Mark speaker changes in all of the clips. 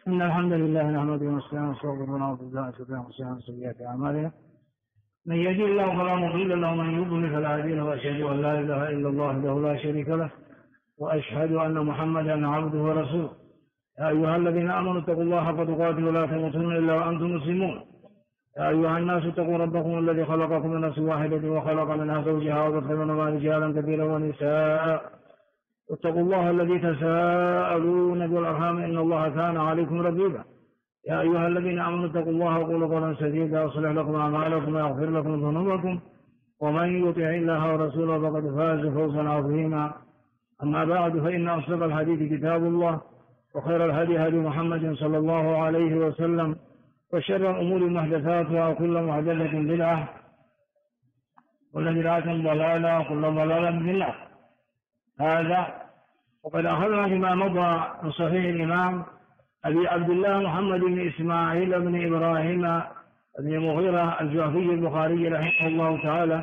Speaker 1: إن الحمد لله نحمده ونستعينه ونستغفره ونعوذ بالله من سيئات أعمالنا من يهده الله فلا مضل له ومن يضلل فلا هادي له وأشهد أن لا إله إلا الله وحده لا شريك له وأشهد أن محمدا عبده ورسوله. يا أيها الذين آمنوا اتقوا الله حق تقاته ولا تموتن إلا وأنتم مسلمون. يا أيها الناس اتقوا ربكم الذي خلقكم من نفس واحدة وخلق منها زوجها وبث منهما رجالا كثيرا ونساء. واتقوا الله الذي تساءلون بالأرحام إن الله كان عليكم رقيبا. يا أيها الذين آمنوا اتقوا الله وقولوا قولا سديدا يصلح لكم أعمالكم ويغفر لكم ذنوبكم ومن يطع الله ورسوله فقد فاز فوزا عظيما. أما بعد فإن أصدق الحديث كتاب الله وخير الهدي هدي محمد صلى الله عليه وسلم وشر الأمور محدثاتها وكل محدثة بدعة وكل بدعة ضلالة وكل ضلالة في النار. هذا وقد أخذنا فيما مضى من صحيح الإمام أبي عبد الله محمد بن إسماعيل بن إبراهيم بن المغيرة الجعفي البخاري رحمه الله تعالى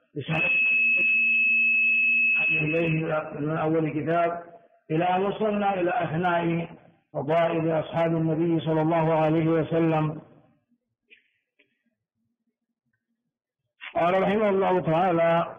Speaker 1: إليه من أول كتاب إلى أن وصلنا إلى أثناء فضائل أصحاب النبي صلى الله عليه وسلم. قال رحمه الله تعالى: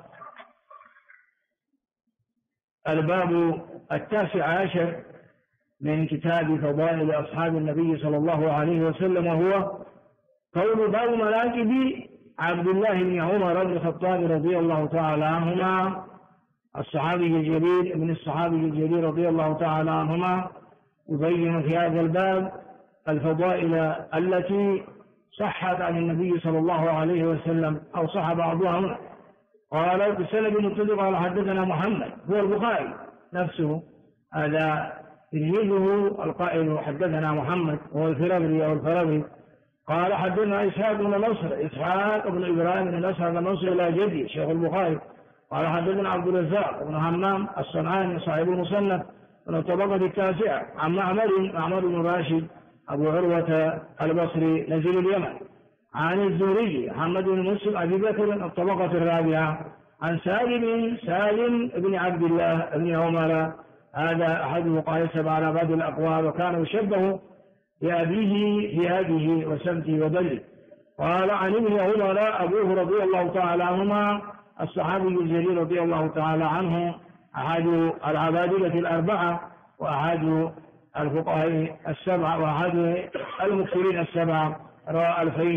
Speaker 1: الباب 19 من كتاب فضائل أصحاب النبي صلى الله عليه وسلم، وهو قول باب مناقب عبد الله بن عمر بن الخطاب رضي الله تعالى عنهما الصحابي الجليل ابن الصحابي الجليل رضي الله تعالى عنهما. يبين في هذا الباب الفضائل التي صحت عن النبي صلى الله عليه وسلم أو صح بعضها هنا. قال بسند متصل قال حدثنا محمد هو البخاري نفسه، هذا تلميذه القائل حدثنا محمد هو الفرابري أو الفرابري. قال حدثنا إسحاق بن نصر إسحاق بن إبراهيم بن نصر بن نصر إلى جدي شيخ البخاري. قال حدثنا عبد الرزاق بن همام الصنعاني صاحب المصنف من الطبقة التاسعة عن معمر بن راشد أبو عروة البصري نزيل اليمن عن الزهري محمد بن مسلم أبي بكر الطبقة الرابعة عن سالم بن عبد الله بن عمر. هذا أحد مقايسة على بعض الأقوال وكان يشبه بأبيه في هذه وسمته وبله. قال عن ابن عمر أبوه رضي الله تعالى عنهما الصحابي الجليل رضي الله تعالى عنه أحد العبادلة الأربعة وأحد الفقهاء السبعة وأحد المكثرين السبعة، روى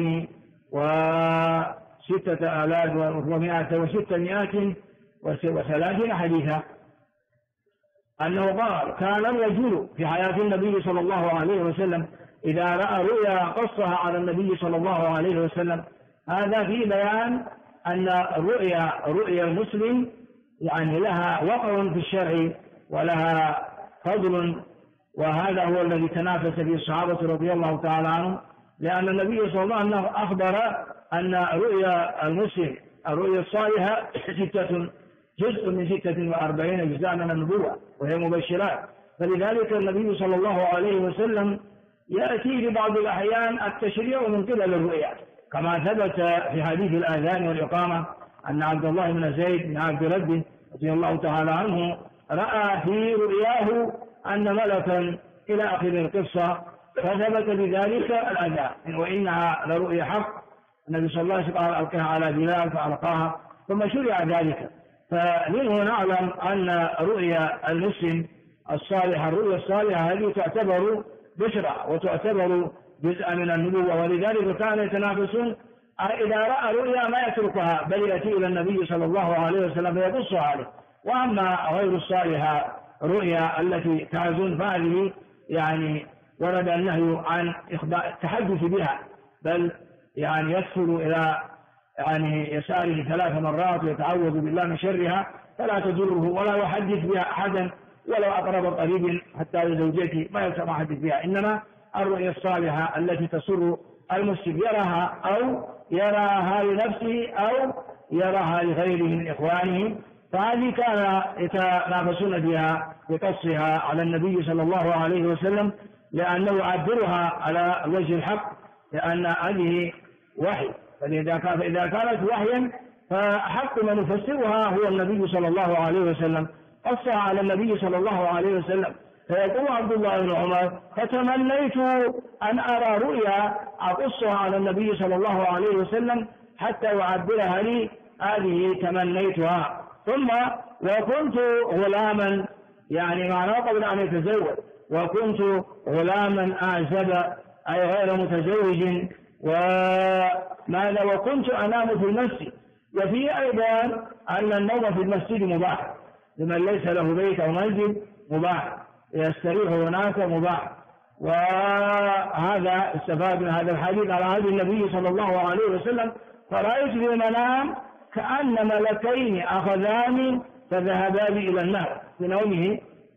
Speaker 1: 2630 حديثا. أنه قال: كان الرجل في حياة النبي صلى الله عليه وسلم إذا رأى رؤيا قصها على النبي صلى الله عليه وسلم. هذا في بيان أن رؤيا المسلم يعني لها وقع في الشرع ولها فضل، وهذا هو الذي تنافس به الصحابة رضي الله تعالى عنهم، لأن النبي صلى الله عليه وسلم أخبر أن رؤيا المسلم الرؤيا الصالحة جزء من 46 جزءا من النبوة وهي مبشرات. فلذلك النبي صلى الله عليه وسلم يأتي في بعض الأحيان التشريع من قبل الرؤيا، كما ثبت في حديث الآذان والإقامة أن عبد الله بن زيد بن عبد ربه رضي الله تعالى عنه رأى في رؤياه أن ملكا إلى آخر القصة، فثبت بذلك الأذان وإنها لرؤيا حق. النبي صلى الله عليه وسلم قال: ألقها على بلال فألقاها، ثم شرع ذلك. فمنه نعلم أن رؤيا المسلم الصالحة الرؤيا الصالحة هذه تعتبر بشرى وتعتبر جزءا من النبوة، ولذلك كانوا يتنافسون إذا رأى رؤيا ما يتركها بل يأتي إلى النبي صلى الله عليه وسلم فيقصها عليه. وأما غير الصالحة رؤيا التي تعزون فهذه يعني ورد النهي عن التحدث بها، بل يعني يدخل إلى يعني يساره 3 مرات ويتعوذ بالله من شرها، فلا تضره ولا يحدث بها أحدا ولو أقرب قريب حتى لزوجته ما يسمع حدث بها. إنما الرؤيا الصالحة التي تسر المسلم يراها أو يراها لنفسه أو يراها لغيره من إخوانه، فهذه كان يتنافسون بها بقصها على النبي صلى الله عليه وسلم، لأنه يعبرها على وجه الحق، لأن هذه وحي. فإذا كانت وحيا فحق من يفسرها هو النبي صلى الله عليه وسلم، قصها على النبي صلى الله عليه وسلم. فيقول عبد الله بن عمر: فتمنيت أن أرى رؤيا أقصها على النبي صلى الله عليه وسلم حتى يعبرها لي، هذه تمنيتها. ثم وكنت غلاما، يعني معناه قبل أن يتزوج، وكنت غلاما أعزب أي غير متزوج، وماذا وكنت أنام في المسجد. وفيه أيضا أن النوم في المسجد مباح لمن ليس له بيت أو مسجد، مباح يستريح هناك مباح. وهذا استفاد من هذا الحديث على هدي النبي صلى الله عليه وسلم: فرأيت في المنام كأن ملكين أخذاني فذهبا بي إلى النار في نومه،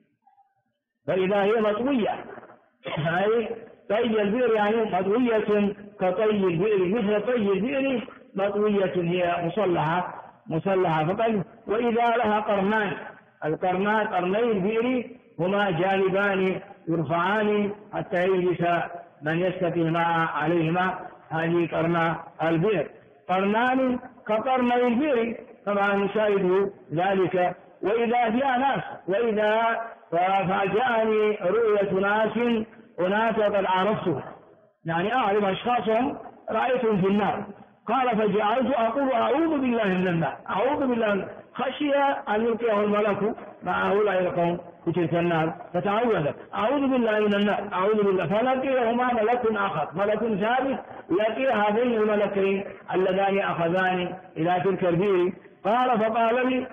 Speaker 1: فإذا هي مطوية، أي طي البئر يعني مطوية كطي البئر، مثل طي البئر مطوية، هي مسلحة فقط. وإذا لها قرنان، القرنان قرني البئر هما جانبان يرفعان حتى يجلس من يسقي الماء عليهما، هذه قرنا البئر، قرنان كقرني البئر، طبعا نشاهد ذلك. وإذا فيها ناس، وإذا فجاءني رؤية ناس قد عرفتهم، يعني أعرف أشخاصهم رأيتهم في النار. قال: فجعلت أقول: أعوذ بالله من النار، أعوذ بالله، خشي أن يلقيه الملك مع هؤلاء القوم في تلك النار، فتعوذ: أعوذ بالله من النار، أعوذ بالله. فلقيهما ملك آخر، ملك ثالث، لقي هذين الملكين اللذان أخذاني إلى تلك البئر. فقال لي: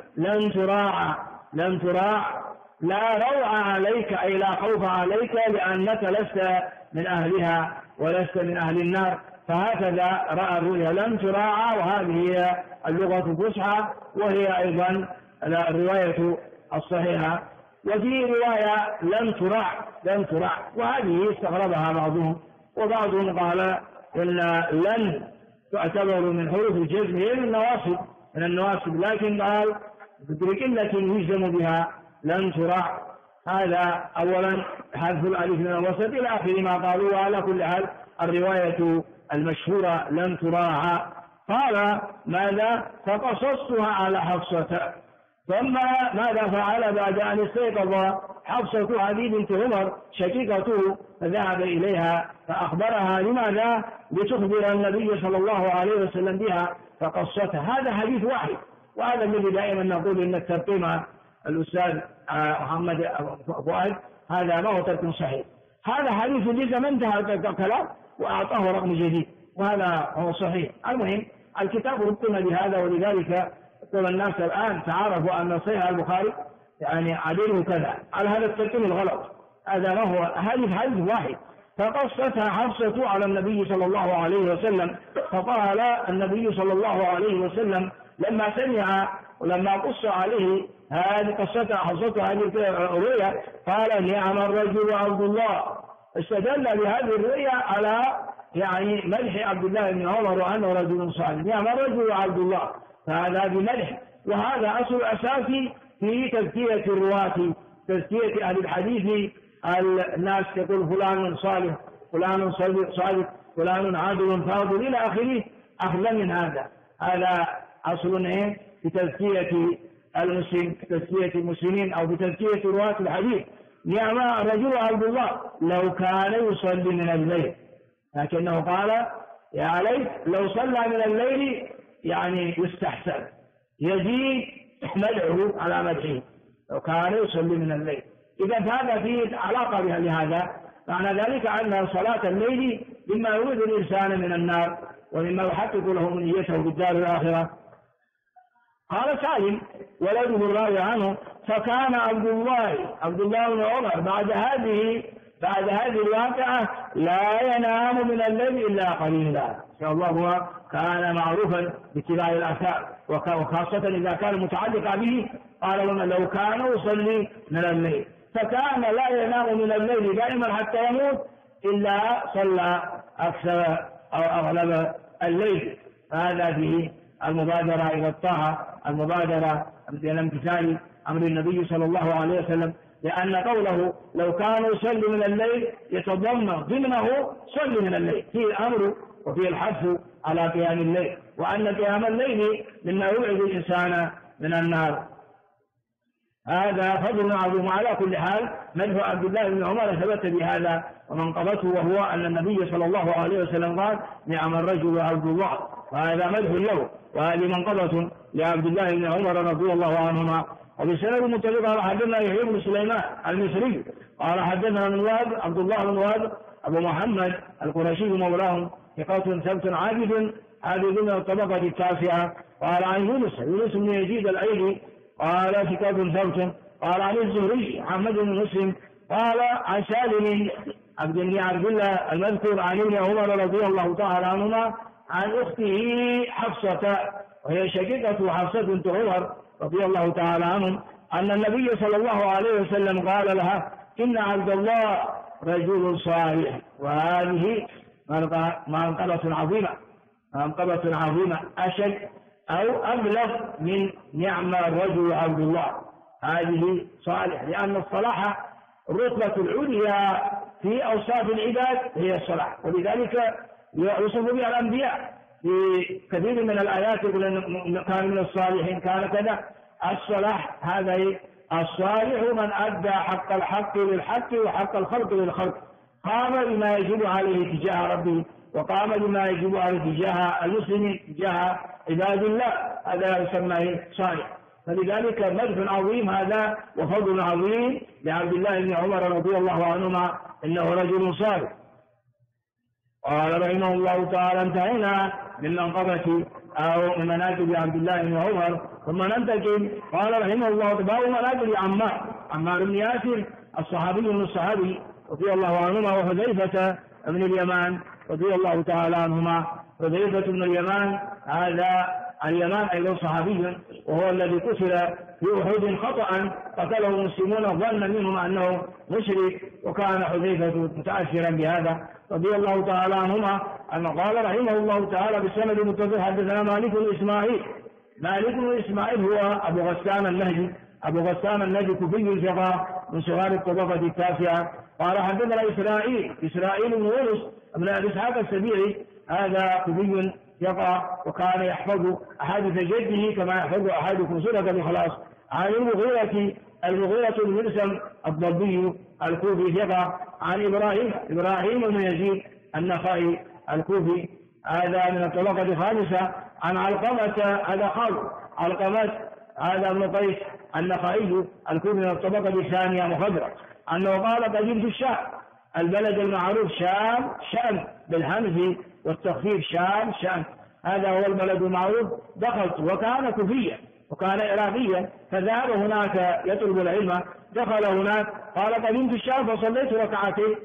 Speaker 1: لن تراع، لا روع عليك، أي لا خوف عليك، لأنك لست من أهلها ولست من أهل النار. فهكذا رأى الرؤيا: لن تراعى، وهذه هي اللغة الفصحى، وهي أيضا الرواية الصحيحة. وفي رواية لن تراع، وهذه استغربها بعضهم، وبعضهم قال إن لن تعتبر من حروف الجزم، هي من النواصب، لكن قال بقلة يجزم بها لن تراع. هذا أولا حذف الألف من الوسط إلى آخر ما قالوا. وعلى كل حال الرواية المشهورة لن تراعى. قال: ماذا؟ فقصصتها على حفصة. ثم ماذا فعل بعد أن استيقظ حفصة هذه بنت عمر شقيقته؟ فذهب إليها فأخبرها. لماذا؟ لتخبر النبي صلى الله عليه وسلم بها، فقصتها. هذا حديث واحد، وهذا الذي دائما نقول إن الترقيم الأستاذ محمد فؤاد هذا ما هو ترقيم صحيح. هذا حديث ليس من انتهى الكلام وأعطاه رقم جديد، وهذا هو صحيح. المهم الكتاب رقم بهذا، ولذلك يقول الناس الآن تعرفوا أن صحيح البخاري يعني عدله كذا، على هذا الترقيم الغلط. هذا ما هو حديث واحد. فقصتها حفصة على النبي صلى الله عليه وسلم. فقال النبي صلى الله عليه وسلم لما سمع ولما قص عليه هذه قصتها حفصة هذه الرؤيا قال: نعم الرجل عبد الله. استدل بهذه الرؤيا على يعني مدح عبد الله بن عمر وأنه رجل صالح. نعم الرجل عبد الله، فهذا بمدح. وهذا أصل أساسي في تزكية الرواة، تزكية أهل الحديث. الناس تقول فلان صالح، فلان صادق، فلان عادل فاضل إلى آخره. أخذا من هذا أصل في تزكية المسلم، في تزكية المسلمين، أو في تزكية رواة الحديث. نعم الرجل عبد الله لو كان يصلي من الليل، لكنه قال: يا ليت لو صلى من الليل، يعني يستحسن، يزيد مدعه على مدحه لو كان يصلي من الليل. إذا هذا فيه علاقة بها. لهذا معنى ذلك أن صلاة الليل مما يريد الإنسان من النار، ومما يحقق له منيته بالدار الآخرة. قال سالم ولده الراوي عنه: فكان عبد الله بن عمر بعد هذه الواقعة لا ينام من الليل إلا قليلا. إن شاء الله هو كان معروفا باتباع الآثار، وخاصة إذا كان متعلقا به. قال: لو كان يصلي من الليل، فكان لا ينام من الليل دائما حتى يموت إلا صلى أكثر أو أغلب الليل. هذا فيه المبادرة إلى الطاعة، المبادرة إلى امتثال أمر النبي صلى الله عليه وسلم، لأن قوله لو كان يصلي من الليل يتضمن ضمنه صلي من الليل، فيه الأمر وفيه الحث على قيام الليل، وأن قيام الليل مما يوعد الإنسان من النار. هذا فضل عظيم. على كل حال مدح عبد الله بن عمر ثبت بهذا ومنقبته، وهو أن النبي صلى الله عليه وسلم قال نعم الرجل عبد الله، وهذا مدح له، وهذه منقبة لعبد الله بن عمر رضي الله عنهما. وبسند متفق قال حدثنا يحيى بن سليمان المصري قال حدثنا بن وهب عبد الله بن وهب أبو محمد القرشي مولاهم ثقة ثبت عابد من الطبقة التاسعة. قال عن يونس بن يزيد الأيلي قال ثقة ثبت. قال عن الزهري محمد بن مسلم قال عن سالم بن عبد الله المذكور عن ابن عمر رضي الله تعالى عنهما عن أخته حفصة وهي شقيقة حفصة بنت عمر رضي الله تعالى عنهم أن النبي صلى الله عليه وسلم قال لها إن عبد الله رجل صالح. وهذه منقبة عظيمة أشد أو أبلغ من نعم الرجل عبد الله. هذه صالح، لأن الصلاح الرتبة العليا في أوصاف العباد هي الصلاح، ولذلك يوصف بها الأنبياء في كثير من الآيات يقول كان من الصالحين كان كذا. الصلاح هذا الصالح من أدى حق الحق للحق وحق الخلق للخلق، قام بما يجب عليه تجاه ربه وقام بما يجب عليه تجاه المسلمين تجاه عباد الله، هذا يسمى صالح. فلذلك مدح عظيم هذا وفضل عظيم لعبد الله بن عمر رضي الله عنهما إنه رجل صالح. قال رحمه الله تعالى انتهينا من منقبة أو من مناقب عبد الله بن عمر، ثم ننتقل. قال رحمه الله باب مناقب عمار بن ياسر الصحابي من الصحابي رضي الله عنهما، وحذيفة بن اليمان رضي الله تعالى عنهما. حذيفة بن اليمان هذا اليمان أيضا صحابي، وهو الذي قتل في أحد خطأ قتله المسلمون ظن منهم أنه مشرك، وكان حذيفة متأثرا بهذا رضي الله تعالى عنهما. أن قال رحمه الله تعالى بالسند المتصل حدثنا مالك بن إسماعيل هو أبو غسان النهدي كوفي ثقة من صغار الطبقة التاسعة. قال حدثنا إسرائيل بن يونس بن أبي إسحاق السبيعي هذا كوفي ثقة، وكان يحفظ أحاديث جده كما يحفظ أحادكم سورة الإخلاص. عن المغيرة بن مرسم الضبي الكوفي ثقة. عن إبراهيم بن يزيد النخعي الكوفي هذا من الطبقة الخامسة. عن علقمة هذا علقمة هذا ابن قيس النخعي الكوفي من الطبقة الثانية مخضرة، أنه قال قدمت الشام البلد المعروف شام بالهمز والتخفيف شام، هذا هو البلد المعروف. دخلت وكان كوفيا وكان عراقيا، فذهب هناك يطلب العلم، دخل هناك. قال قدمت الشام فصليت ركعتين،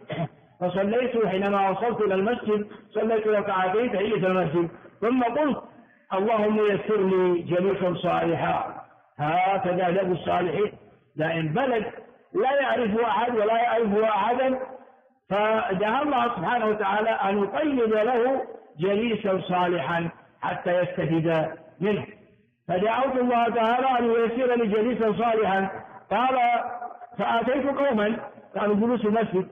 Speaker 1: حينما وصلت إلى المسجد صليت ركعتين تحية المسجد، ثم قلت اللهم يسر لي جليسا صالحا. هكذا دأب الصالحين، لأن بلد لا يعرف أحد ولا يعرف أحدا، فدعا الله سبحانه وتعالى أن يقيد له جليسا صالحا حتى يستفيد منه. فدعوت الله تعالى أن ييسر لي جليسا صالحا. قال فأتيت قوما كانوا جلوس المسجد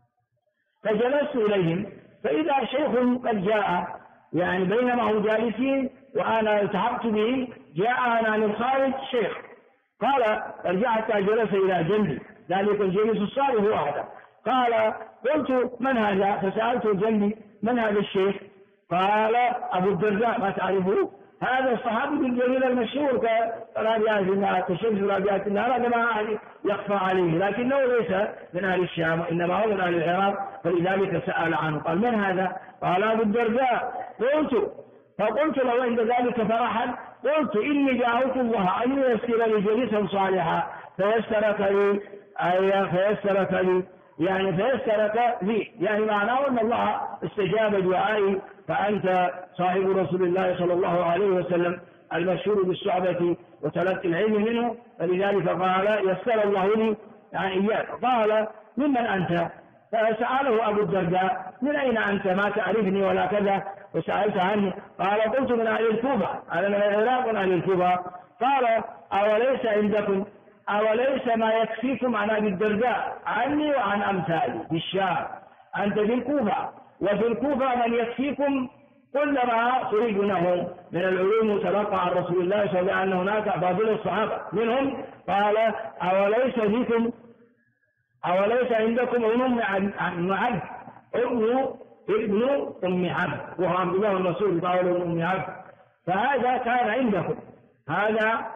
Speaker 1: فجلست إليهم فإذا شيخ قد جاء، يعني بينما هم جالسين وأنا التحقت به جاء عن الخارج شيخ. قال رجعت جلس إلى جنبي، ذلك الجليس الصالح هو هذا. قال قلت من هذا؟ فسألت جنبي من هذا الشيخ؟ قال أبو الدرداء ما تعرفه؟ هذا الصحابي الجليل المشهور كرابعة النار كشمس رابعة النار، هذا ما يخفى عليه، لكنه ليس من أهل الشام إنما هو من أهل العراق، فلذلك سأل عنه. قال من هذا؟ قال أبو الدرداء. فقلت له عند ذلك فرحا، قلت إني دعوت الله أن ييسر لي جليسا صالحا فيسرك لي، يعني معناه أن الله استجاب دعائي، فأنت صاحب رسول الله صلى الله عليه وسلم المشهور بالصحبة وتلقي العلم منه، فلذلك قال يسر الله لي يعني إياك. قال ممن أنت؟ فسأله أبو الدرداء من أين أنت؟ ما تعرفني ولا كذا، وسألت عنه. قال قلت من أهل الكوفة، أنا من العراق من أهل الكوفة. قال أوليس ما يكفيكم عن أبي الدرداء عني وعن أمثالي بالشام؟ أنت في الكوفة، وفي الكوفة من يكفيكم كل ما تريدونه من العلوم تلقى عن رسول الله صلى الله عليه وسلم، أن هناك أفاضل الصحابة منهم. قال أوليس عندكم ابن عبد ابن أم عبد، وهو عبد الله بن مسعود قال ابن أم عبد، فهذا كان عندكم، هذا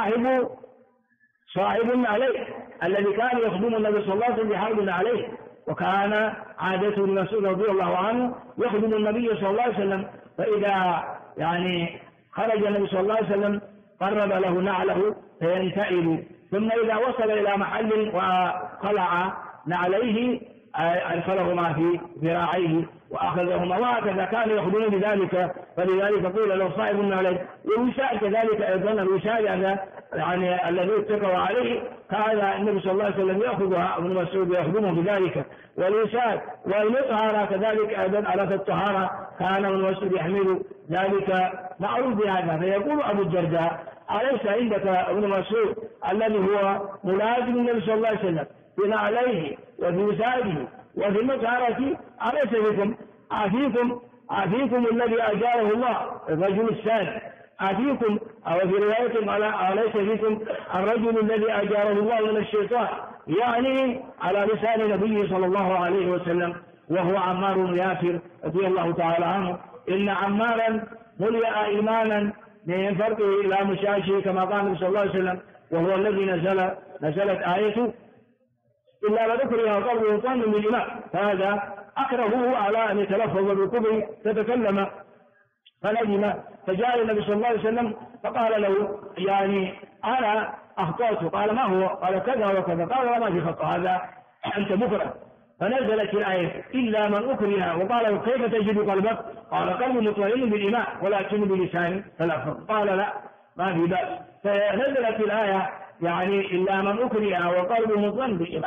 Speaker 1: صاحب عليه الذي كان يخدم النبي صلى الله عليه وسلم بحرب عليه، وكان عادته ابن مسعود رضي الله عنه يخدم النبي صلى الله عليه وسلم، فإذا يعني خرج النبي صلى الله عليه وسلم قرب له نعله فينتئب، ثم إذا وصل إلى محل وخلع نعليه أدخلهما في ذراعيه وأخذهما، وهكذا كان يخدمون بذلك، فلذلك قيل له صاحب عليه. والوساء كذلك أيضا، الوساء هذا يعني الذي اتكوا عليه كان النبي صلى الله عليه وسلم يأخذها ابن مسعود ويخدمه بذلك. والوساء والمطهرة كذلك أيضا على الطهارة كان ابن مسعود يحمل ذلك، معروف بهذا. فيقول أبو الدرداء: أليس عندك ابن مسعود الذي هو ملازم النبي صلى الله عليه وسلم في نعليه وفي وساده وفي المطهرة؟ أليس بكم أفيكم الذي أجاره الله الرجل الثاني، أفيكم أو في رواية أليس فيكم الرجل الذي أجاره الله من الشيطان، يعني على لسان نبيه صلى الله عليه وسلم، وهو عمار بن ياسر رضي الله تعالى عنه. إن عمارا ملئ إيمانا من فرقه إلى مشاشه كما قال النبي صلى الله عليه وسلم، وهو الذي نزلت آيته إلا لذكرها قلبه طعم من الإيمان، فهذا أكرهه على أن يتلفظ بالكفر تتكلم، فندم فجاء النبي صلى الله عليه وسلم فقال له: يعني أنا أخطأت. قال: ما هو؟ قال: كذا وكذا. قال: ما في خطأ، هذا أنت مكره. فنزلت الآية: إلا من أكره. وقال: كيف تجد قلبك؟ قال: قلب مطمئن بالإيمان ولكن بلسان تلفظ. قال: لا، ما في بأس. فنزلت الآية يعني إلا من أكره وقلبه مطمئن بالإيمان،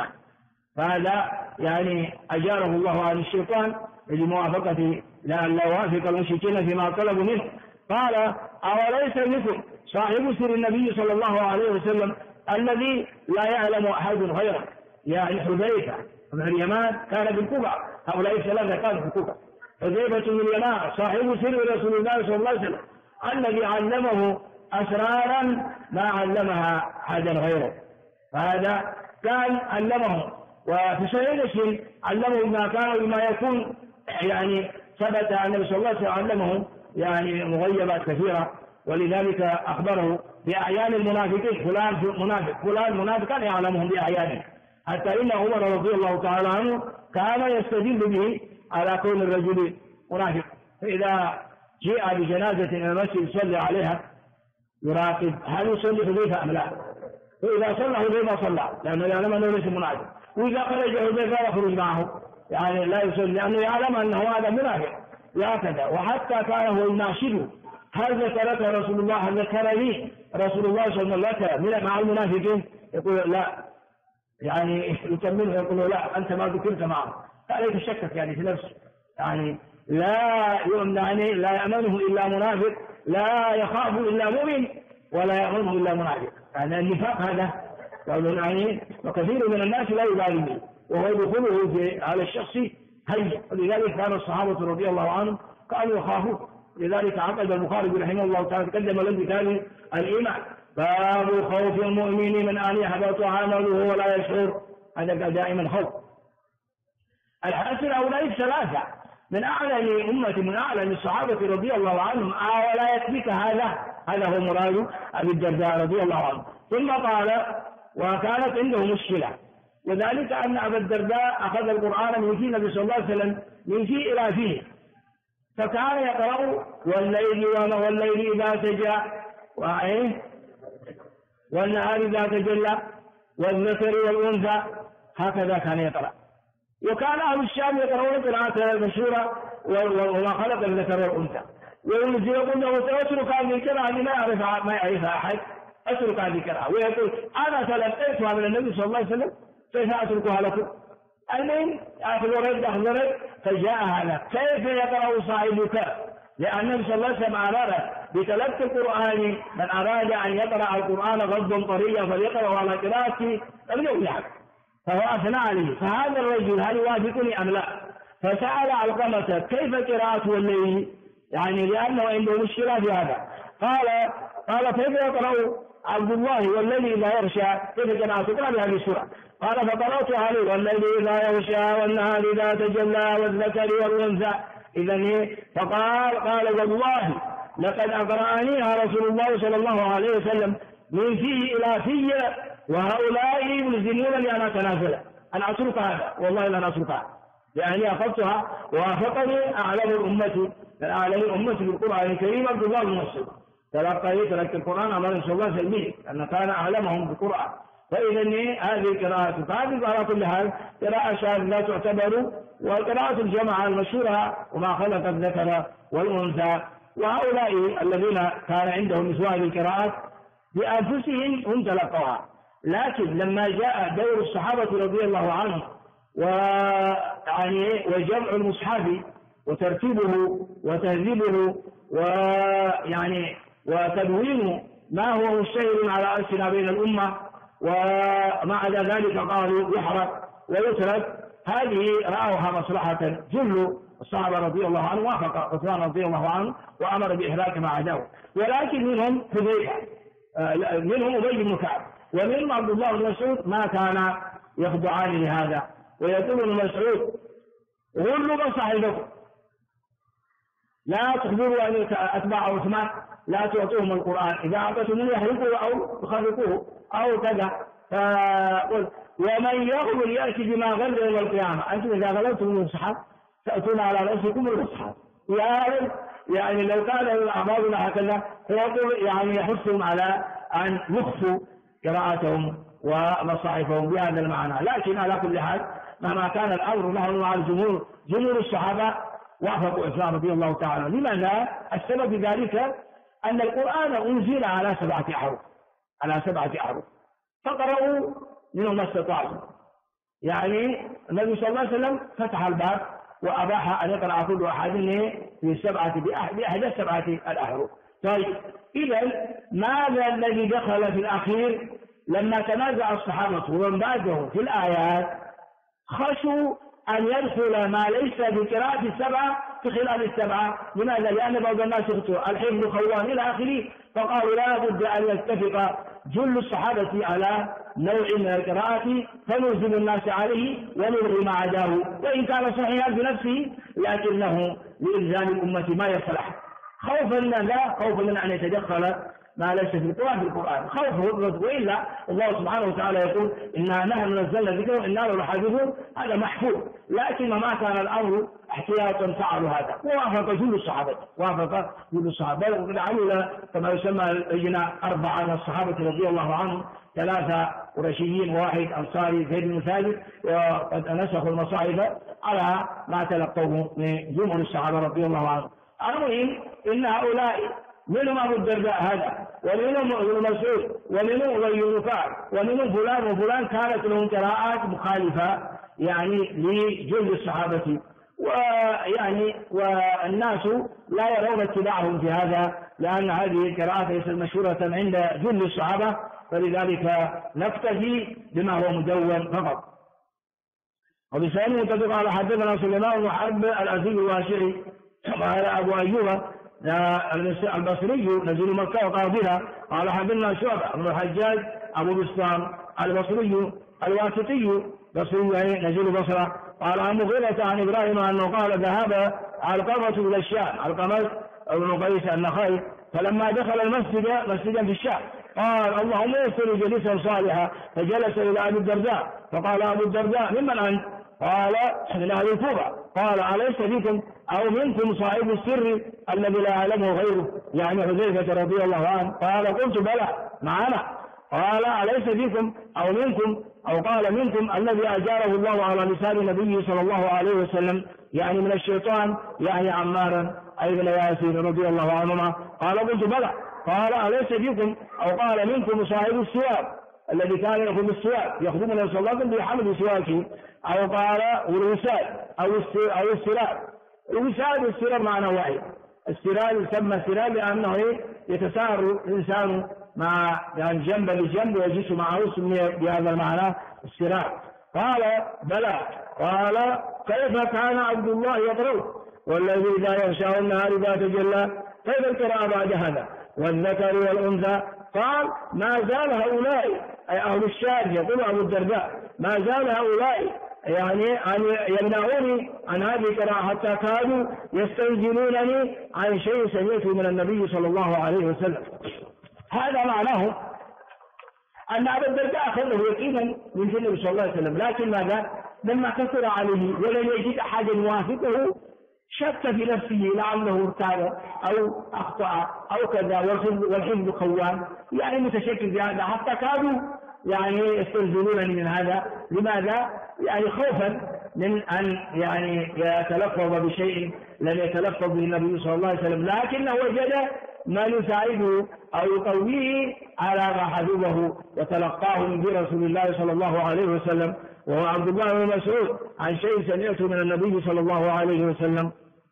Speaker 1: فهذا يعني أجاره الله عن الشيطان لموافقته لأن لا يوافق المشركين فيما طلبوا منه. قال: أوليس بكم صاحب سر النبي صلى الله عليه وسلم الذي لا يعلم أحد غيره، يعني حذيفة بن اليمان كان بالكوفة، هؤلاء الثلاثة كانوا في الكوفة. حذيفة بن اليمان صاحب سر رسول الله صلى الله عليه وسلم الذي علمه أسرارا ما علمها أحدا غيره، فهذا كان علمه. وفي صحيح مسلم علمه ما كان بما يكون، يعني ثبت أن النبي صلى الله عليه وسلم علمه يعني مغيبات كثيرة، ولذلك أخبره بأعيان المنافقين: فلان منافق كان يعلمهم بأعيانه، حتى إن عمر رضي الله تعالى عنه كان يستدل به على كون الرجل منافق. فإذا جاء بجنازة إلى المسجد يصلي عليها يراقب هل يصلي حذيفة أم لا، فإذا صلى حذيفة صلى لأنه يعلم أنه ليس منافق، وإذا خرج حذيفة يخرج معه، يعني لا يصلي لأنه يعلم أنه هذا منافق هكذا. وحتى كان هو يناشده: هل ذكرك رسول الله؟ هل ذكرني رسول الله صلى الله عليه وسلم مع المنافقين؟ يقول: لا، يعني يكمله يقول: لا، أنت ما ذكرت معه. فعليك شكك يعني في نفسه، يعني لا يأمنه إلا منافق، لا يخاف إلا مؤمن، ولا يأمنه إلا منافق. يعني النفاق هذا يعني وكثير من الناس لا يبالي به، وهو يدخله على الشخص هيئ. ولذلك كان الصحابة رضي الله عنهم كانوا يخافون. لذلك عقد البخاري رحمه الله تعالى تقدم له كتاب الإيمان: باب خوف المؤمن من أن يحبط عمله ولا يشعر. هذا دائما خوف. الحسن أولئك ثلاثة من أعلى أمة، من أعلى الصحابة رضي الله عنهم: ولا يكفيك هذا هو مراد أبي الدرداء رضي الله عنه. ثم قال: وكانت عنده مشكلة، وذلك أن أبا الدرداء أخذ القرآن من فيه النبي صلى الله عليه وسلم من فيه إلى فيه، فكان يقرأ: والليل إذا سجى، والنهار إذا تجلى، والذكر والأنثى، هكذا كان يقرأ. وكان أهل الشام يقرؤون قراءة المشهورة: وما خلق الذكر والأنثى. ويقول له: اترك هذه القراءة ما يعرفها أحد، اترك هذه القراءة. ويقول: أنا تلقيتها من النبي صلى الله عليه وسلم، كيف أتركها لكم؟ المهم أخذ رد. فجاء هذا: كيف يقرأ صاحبك؟ لأن النبي صلى الله عليه وسلم أمر بتلقي القرآن: من أراد أن يقرأ القرآن غضا طريا فليقرأ على قراءته لم يفلح. فهو أثنى عليه: فهذا الرجل هل يوافقني أم لا؟ فسأل علقمة: كيف قراءته الليل؟ يعني لأنه عنده مشكلة في هذا. قال: كيف يقرأ عبد الله والذي لا يغشى؟ كيف قراءته؟ قال بهذه السورة. قال فقرأت عليه والليل إذا يغشى والنهار إذا تجلى والذكر والأنثى. إذن قال والله لقد أقرأنيها رسول الله صلى الله عليه وسلم من فيه إلى فيه وهؤلاء يلزمونني أن أتنازل أن أترك هذا، والله لن أتركها، لأني أخذتها ووافقني أعلم الأمة بالقرآن الكريم عبد الله بن مسعود تلقى القرآن أمر صلى الله عليه وسلم أن كان أعلمهم بالقرآن. فإذا هذه القراءة فهذه على كل حال قراءة شاذة لا تعتبر، وقراءة الجماعة المشهورة وما خلق الذكر والأنثى. وهؤلاء الذين كان عندهم مثل هذه القراءات بأنفسهم هم تلقوها، لكن لما جاء دور الصحابة رضي الله عنهم وجمع المصحف وترتيبه وتهذيبه وتدوين ما هو مشتهر على ألسنة بين الأمة، ومع ذلك قالوا يحرق ويترك، هذه رأوها مصلحة. جل الصحابة رضي الله عنه وافق عثمان رضي الله عنه وأمر بإهلاك ما عداه، ولكن منهم حذيفة، منهم أبي بن كعب، ومنهم عبد الله بن مسعود ما كان يخضعان لهذا. ويقول ابن مسعود غلوا مصاحبكم، لا تخبروا أن أتباع عثمان لا تعطوهم القرآن، إذا أعطيتموه يحرقوه أو يخرقوه أو كذا. ومن يغلل يأتي بما غل يوم القيامة. أنتم إذا غلبتم المصحف تأتون على رأسكم المصحف. يعني لو كان أعمالنا هكذا فيقول يحثهم على أن يخفوا قراءتهم ومصاحفهم بهذا المعنى. لكن على كل حال مهما كان الأمر نحن مع جمهور الصحابة وافقوا عثمان رضي الله تعالى. لماذا؟ السبب في ذلك أن القرآن أنزل على 7 أحرف، فقرأوا منهم ما استطاعوا. النبي صلى الله عليه وسلم فتح الباب وأباح أن يقرأ كل أحد بأحد 7 الأحرف. طيب، إذا ماذا الذي دخل في الأخير لما تنازع الصحابة ومن بعدهم في الآيات؟ خشوا أن يدخل ما ليس بقراءة 7 في خلال 7. لماذا؟ لأن بعض الناس يخطئ الحفظ خوان إلى آخره، فقالوا لا بد أن يتفق جل الصحابة على نوع من القراءة فنلزم الناس عليه ونلغي ما عداه، وإن كان صحيحا بنفسه لكنه لإلزام الأمة ما يصلح، خوفا من أن يتدخل ما ليس في القرآن خوفه. وإلا الله سبحانه وتعالى يقول إنا نحن نزلنا الذكر إنا له لحافظون، هذا محفوظ. لكن ما كان الأمر احتياطا فعلوا هذا، ووافق جل الصحابة وقد عمل كما يسمى اللجنة 4 من الصحابة رضي الله عنهم، 3 قرشيين وواحد أنصاري زيد بن ثابت، وقد نسخوا المصاحف على ما تلقوه من جمهور الصحابة رضي الله عنهم. المهم إن هؤلاء منهم أبو الدرداء هذا، ومنهم ابن مسعود، ومنهم أبي بن كعب، ومنهم فلان وفلان كانت لهم قراءات مخالفة لجل الصحابة، والناس لا يرون اتباعهم في هذا، لأن هذه القراءات ليست مشهورة عند جل الصحابة، فلذلك نكتفي بما هو مدون فقط. وبسؤال متفق على حدثنا سليمان بن حرب العزيز الواشعي قال أبو أيوب البصري نزل مكة وقاضيها قال حدثنا شعبة بن الحجاج أبو بسطام البصري الواسطي بصري نزل بصرة قال عن مغيرة عن إبراهيم أنه قال ذهب علقمة إلى الشام، علقمة بن قيس النخعي، فلما دخل مسجدا في الشام قال اللهم يسر جليسا صالحا، فجلس إلى أبي الدرداء فقال أبو الدرداء ممن أنت؟ قال من أهل الكوفة. قال أليس فيكم أو منكم صاحب السر الذي لا يعلمه غيره، حذيفة رضي الله عنه؟ قال قلت بلى معنا. قال أليس فيكم أو منكم أو قال منكم الذي أجاره الله على لسان النبي صلى الله عليه وسلم من الشيطان عمارا أي بن ياسر رضي الله عنهما؟ قال قلت بلى. قال أليس فيكم أو قال منكم صاحب السواك الذي كان يأخذ السواك يخدمنا صلى الله عليه وسلم بحمل سواكه؟ أو قال الوساد أو السراد. الوساد والسراد معنى واحد، السراد يسمى سراد لأنه يتسار الإنسان مع جنب لجنب ويجلس معه، سمي بهذا المعنى السراد. قال بلى. قال كيف كان عبد الله يقرأ والذي إذا يغشى النهار إذا تجلى؟ كيف القراءة بعد هذا؟ والذكر والأنثى؟ قال ما زال هؤلاء أي أهل الشام يقول أبو الدرداء ما زال هؤلاء يعني أن يمنعوني عن هذه القراءة حتى كانوا يستنزلونني عن شيء سمعته من النبي صلى الله عليه وسلم. هذا معناه أن أبا الدرداء أخذه يقينا من النبي صلى الله عليه وسلم، لكن ماذا؟ لما كثر عليه ولم يجد أحد يوافقه شك في نفسه لعله ارتاب أو أخطأ أو كذا، والحفظ خوان، يعني متشكك بهذا حتى كانوا يعني يستنزلونني من هذا. لماذا؟ يعني خوفا من أن يعني يتلفظ بشيء لم يتلفظ به النبي صلى الله عليه وسلم، لكنه وجد ما يساعده أو يقويه على ما حفظه وتلقاه من رسول الله صلى الله عليه وسلم، وهو عبد الله بن مسعود عن شيء سمعته من النبي صلى الله عليه وسلم.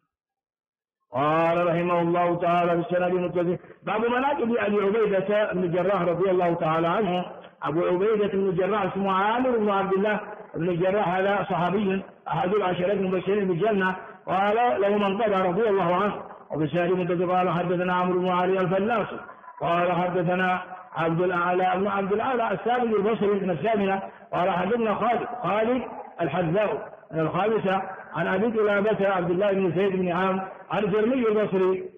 Speaker 1: قال رحمه الله تعالى بالسند المتصل: باب مناقب أبي عبيدة بن الجراح رضي الله تعالى عنه. أبو عبيدة بن الجراح اسمه عامر بن عبد الله بن الجراح، هذا صحابي أحد العشرة المبشرين بالجنة، قال له من قضى رضي الله عنه. وبالسند المتصل قال حدثنا عمرو بن علي الفلاس قال حدثنا عبد الأعلى بن عبد الأعلى السابق البصري بن الثامنة قال حدثنا خالد الحذاء الخامسة عن أبي قلابة عبد الله بن سيد بن عام عن الجرمي البصري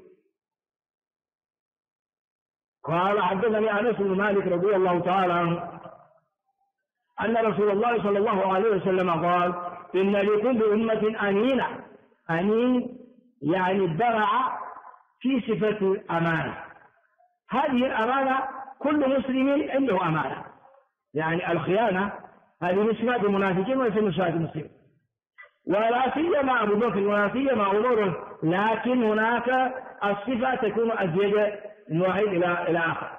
Speaker 1: قال حدثني أنس بن مالك رضي الله تعالى عنه أن رسول الله صلى الله عليه وسلم قال: إن لكل أمة أمينة. أمين يعني الدرع في صفة الأمانة. هذه الأمانة كل مسلم عنده أمانة، يعني الخيانة هذه من صفات المنافقين وليس من صفات المسلمين، ولا سيما أبو بكر ولا سيما عمر، لكن هناك الصفة تكون أزيد من واحد إلى آخر.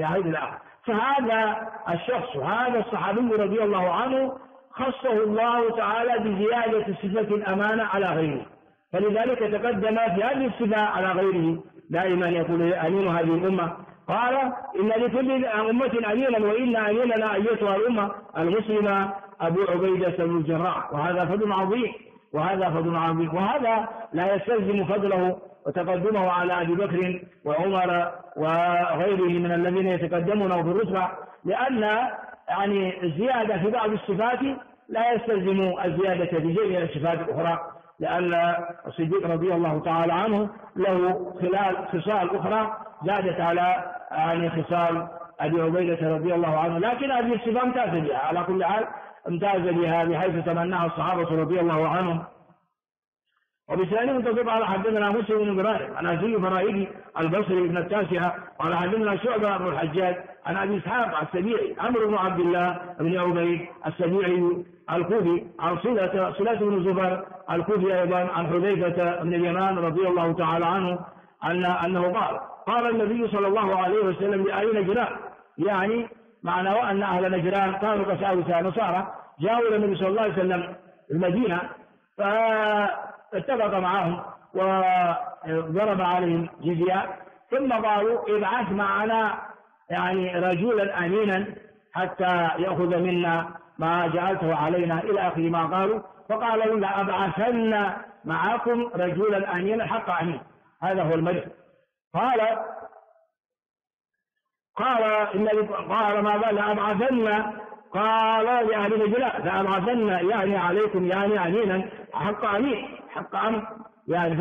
Speaker 1: فهذا الشخص هذا الصحابي رضي الله عنه خصه الله تعالى بزيادة صفة الأمانة على غيره، فلذلك تقدم في هذه الصفة على غيره. دائما يقول أمين هذه الأمة. قال: إن لكل أمة أمينا وإن أميننا أيتها الأمة المسلمة أبو عبيدة بن الجراح. وهذا فضل عظيم، وهذا لا يستلزم فضله وتقدمه على أبي بكر وعمر وغيره من الذين يتقدمونه في الرتبة، لأن يعني الزيادة في بعض الصفات لا يستلزم الزيادة في جميع الصفات الأخرى، لأن الصديق رضي الله تعالى عنه له خصال أخرى زادت على يعني خصال أبي عبيدة رضي الله عنه، لكن هذه الصفة امتاز بها على كل حال، امتاز بها بحيث تمناها الصحابة رضي الله عنهم. وبسنده منتصف قال حدثنا مسلم بن إبراهيم عن أزيل فرائدي البصري بن التاسعة قال حدثنا شعبة بن الحجاج عن أبي إسحاق السبيعي عمرو بن عبد الله بن عبيد السبيعي الكوفي عن صلة بن زبر الكوفي أيضا عن حذيفة بن اليمان رضي الله تعالى عنه أنه قال النبي صلى الله عليه وسلم لأهل نجران، يعني معناه أن أهل نجران كانوا قساوسة نصارى جاءوا إلى النبي صلى الله عليه وسلم المدينة، فاتفق معهم وضرب عليهم جزية، ثم قالوا: ابعث معنا يعني رجلا أمينا حتى يأخذ منا ما جعلته علينا إلى آخر ما قالوا. فقالوا: لأبعثن معكم رجلا أمينا حق أمين. هذا هو المدح. قال ما قال لأبعثن، قال لأهل نجران لأبعثن يعني عليكم يعني أمينا حق أمين يعني.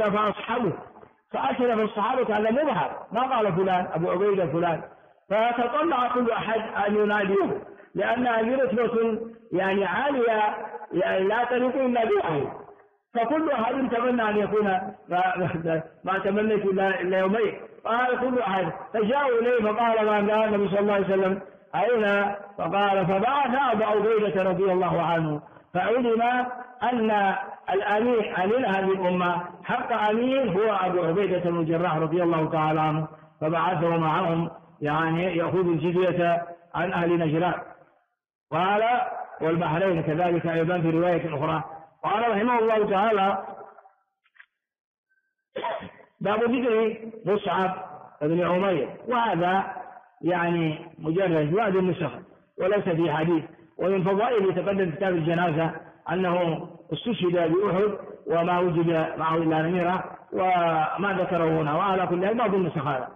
Speaker 1: فأشرف الصحابة على مظهر، ما قال فلان أبو عبيدة فلان، فتطلع كل أحد أن يناديه، لأن هذه رتبة يعني عالية يعني لا تليق إلا بها، فكل أحد تمنى أن يكون ما تمنيت إلا يومين. قال كل أحد، فجاءوا إليه فقال: ما قال النبي صلى الله عليه وسلم أين؟ فقال: فبعث أبو عبيدة رضي الله عنه، فعلم أن الأمين أمين هذه الأمة حق أمين هو أبو عبيدة بن الجراح رضي الله تعالى عنه، فبعثه معهم يعني يأخذ الجزية عن أهل نجران. قال: والبحرين كذلك أيضا في رواية أخرى. قال رحمه الله تعالى: باب ذكر مصعب بن عمير. وهذا يعني مجرد وعد النسخ وليس في حديث. ومن فضائل يتقدم كتاب الجنازة أنه استشهد بأحد وما وجد معه إلا نميرة، وما ذكره هنا. وعلى كل حال بعض النسخ هذا.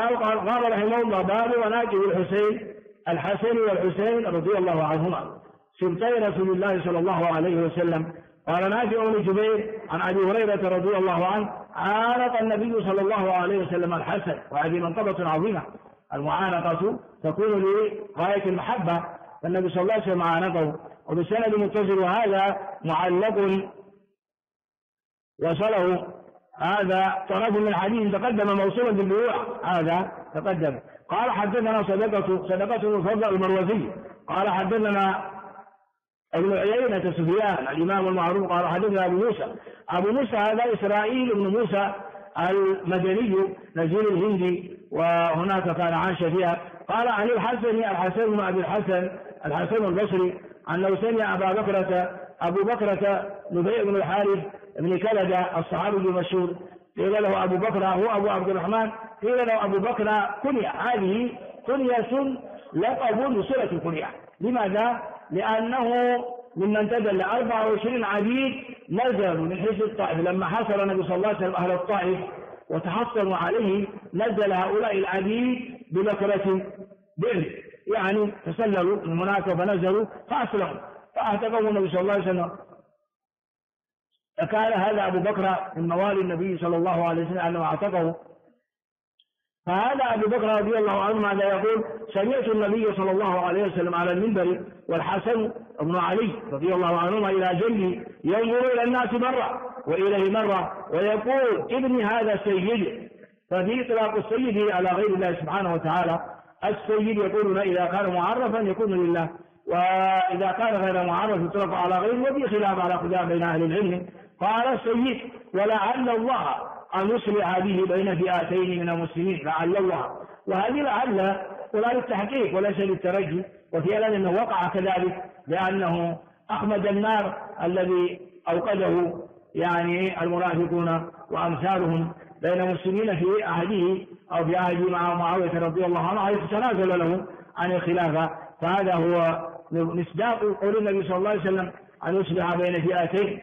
Speaker 1: قال رحمه الله: باب مناقب الحسن والحسين رضي الله عنهما. سبطي رسول الله صلى الله عليه وسلم. قال نافع بن جبير عن أبي هريرة رضي الله عنه عانق النبي صلى الله عليه وسلم الحسن، وهذه منقبة عظيمة. المعانقة تكون لغاية المحبة، فالنبي صلى الله عليه وسلم عانقه. وبسند متصل، وهذا معلق وصله هذا طرف من الحديث تقدم موصولا بالبيوع، هذا تقدم. قال حدثنا صدقة الفضل المروزي قال حدثنا ابن عيينة سفيان الإمام المعروف قال حدثنا أبو موسى هذا إسرائيل بن موسى المدني نزيل الهندي، وهناك كان عاش فيها. قال عن الحسن بن أبي الحسن البصري أنه سمع أبو بكرة نبي بن الحارث بن كلدة الصحابي المشهور قيل له أبو بكر هو أبو عبد الرحمن، قيل له أبو بكر كنية، هذه كنية لقب بصلة الكنية. لماذا؟ لأنه ممن تدل 24 عبيد نزلوا من حيث الطائف لما حصل النبي صلى الله عليه وسلم أهل الطائف وتحصلوا عليه، نزل هؤلاء العبيد ببكرة بئر، يعني تسللوا من هناك فنزلوا فأسلموا فأهتقوا النبي صلى الله عليه وسلم. فكان هذا أبو بكر من موالي النبي صلى الله عليه وسلم أنه اعتقه. فهذا أبو بكر رضي الله عنه ماذا يقول؟ سمعت النبي صلى الله عليه وسلم على المنبر والحسن بن علي رضي الله عنهما إلى جنبي ينظر إلى الناس مرة وإليه مرة ويقول ابني هذا سيدي. ففي إطلاق السيد على غير الله سبحانه وتعالى. السيد يقولون إذا كان معرفا يكون لله، وإذا كان غير معرف يطلق على غيره، وفي خلاف على خلاف بين أهل العلم. قال السيد ولعل الله أن يصلح به بين فئتين من المسلمين، لعل الله، وهذه لعل ولا للتحقيق وليس للترجي، وفي أنه وقع كذلك لأنه أخمد النار الذي أوقده يعني المنافقون وأمثالهم بين المسلمين في عهده أو في عهده مع معاوية رضي الله عنه، حيث تنازل له عن الخلافة. فهذا هو مصداق قول النبي صلى الله عليه وسلم أن يصلح بين فئتين.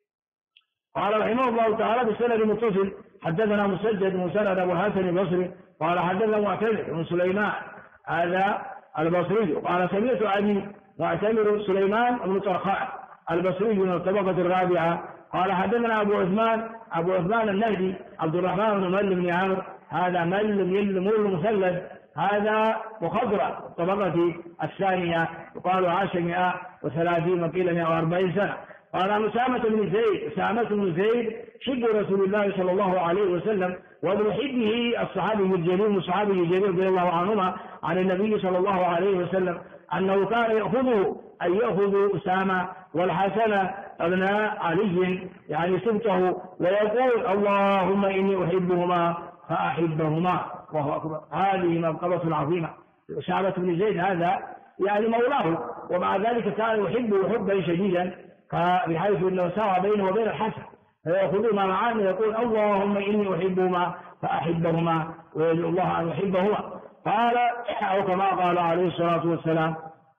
Speaker 1: قال رحمه الله تعالى بسند متصل حدثنا مسدد مسند أبو الحسن البصري قال حدثنا معتمر بن سليمان هذا البصري قال سمعت أبي معتمر سليمان بن طرخان البصري من الطبقة الرابعة قال حدثنا أبو عثمان النهدي عبد الرحمن بن مل بن عمرو هذا مل مثلث هذا مخضرم الطبقة الثانية يقال عاش 130 وقيل 140 سنة. قال أسامة بن زيد حب رسول الله صلى الله عليه وسلم وابن حبه الصحابي الجليل الصحابي الجليل رضي الله عنهما عن النبي صلى الله عليه وسلم أنه كان يأخذ أسامة والحسن ابن علي يعني سبته ويقول اللهم إني أحبهما فأحبهما. الله أكبر. هذه منقبة عظيمة. أسامة بن زيد هذا يعني مولاه، ومع ذلك كان يحبه حبا شديدا بحيث أنه ساوى بينه وبين الحسن فيأخذهما معا ويقول اللهم إني أحبهما فأحبهما ويدعو الله أن يحبهما. قال أو كما قال عليه الصلاة والسلام.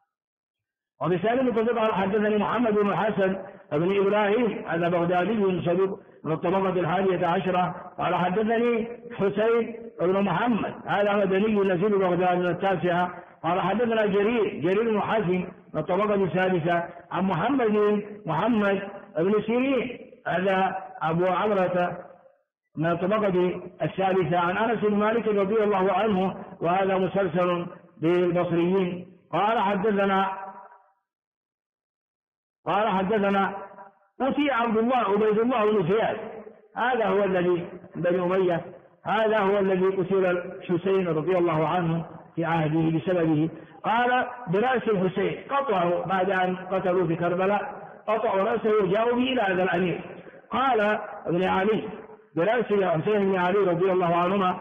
Speaker 1: وبسالم قال حدثني محمد بن الحسن بن إبراهيم هذا بغدادي صدوق من الطبقة 11 قال حدثني حسين بن محمد هذا مدني نزيل بغداد من 9 قال حدثنا جرير بن حازم من الطبقة 6 عن محمد بن سيرين هذا أبو عمرة من الطبقة 3 عن أنس بن مالك رضي الله عنه وهذا مسلسل بالبصريين. قال حدثنا أتي عبيد الله بن زياد هذا هو الذي بن أمية هذا هو الذي قتل الحسين رضي الله عنه في عهده بسببه. قال برأس الحسين قطعوا بعد أن قتلوا في كربلاء قطعوا رأسه وجاءوا به إلى هذا الأمير. قال ابن علي برأس الحسين بن علي رضي الله عنهما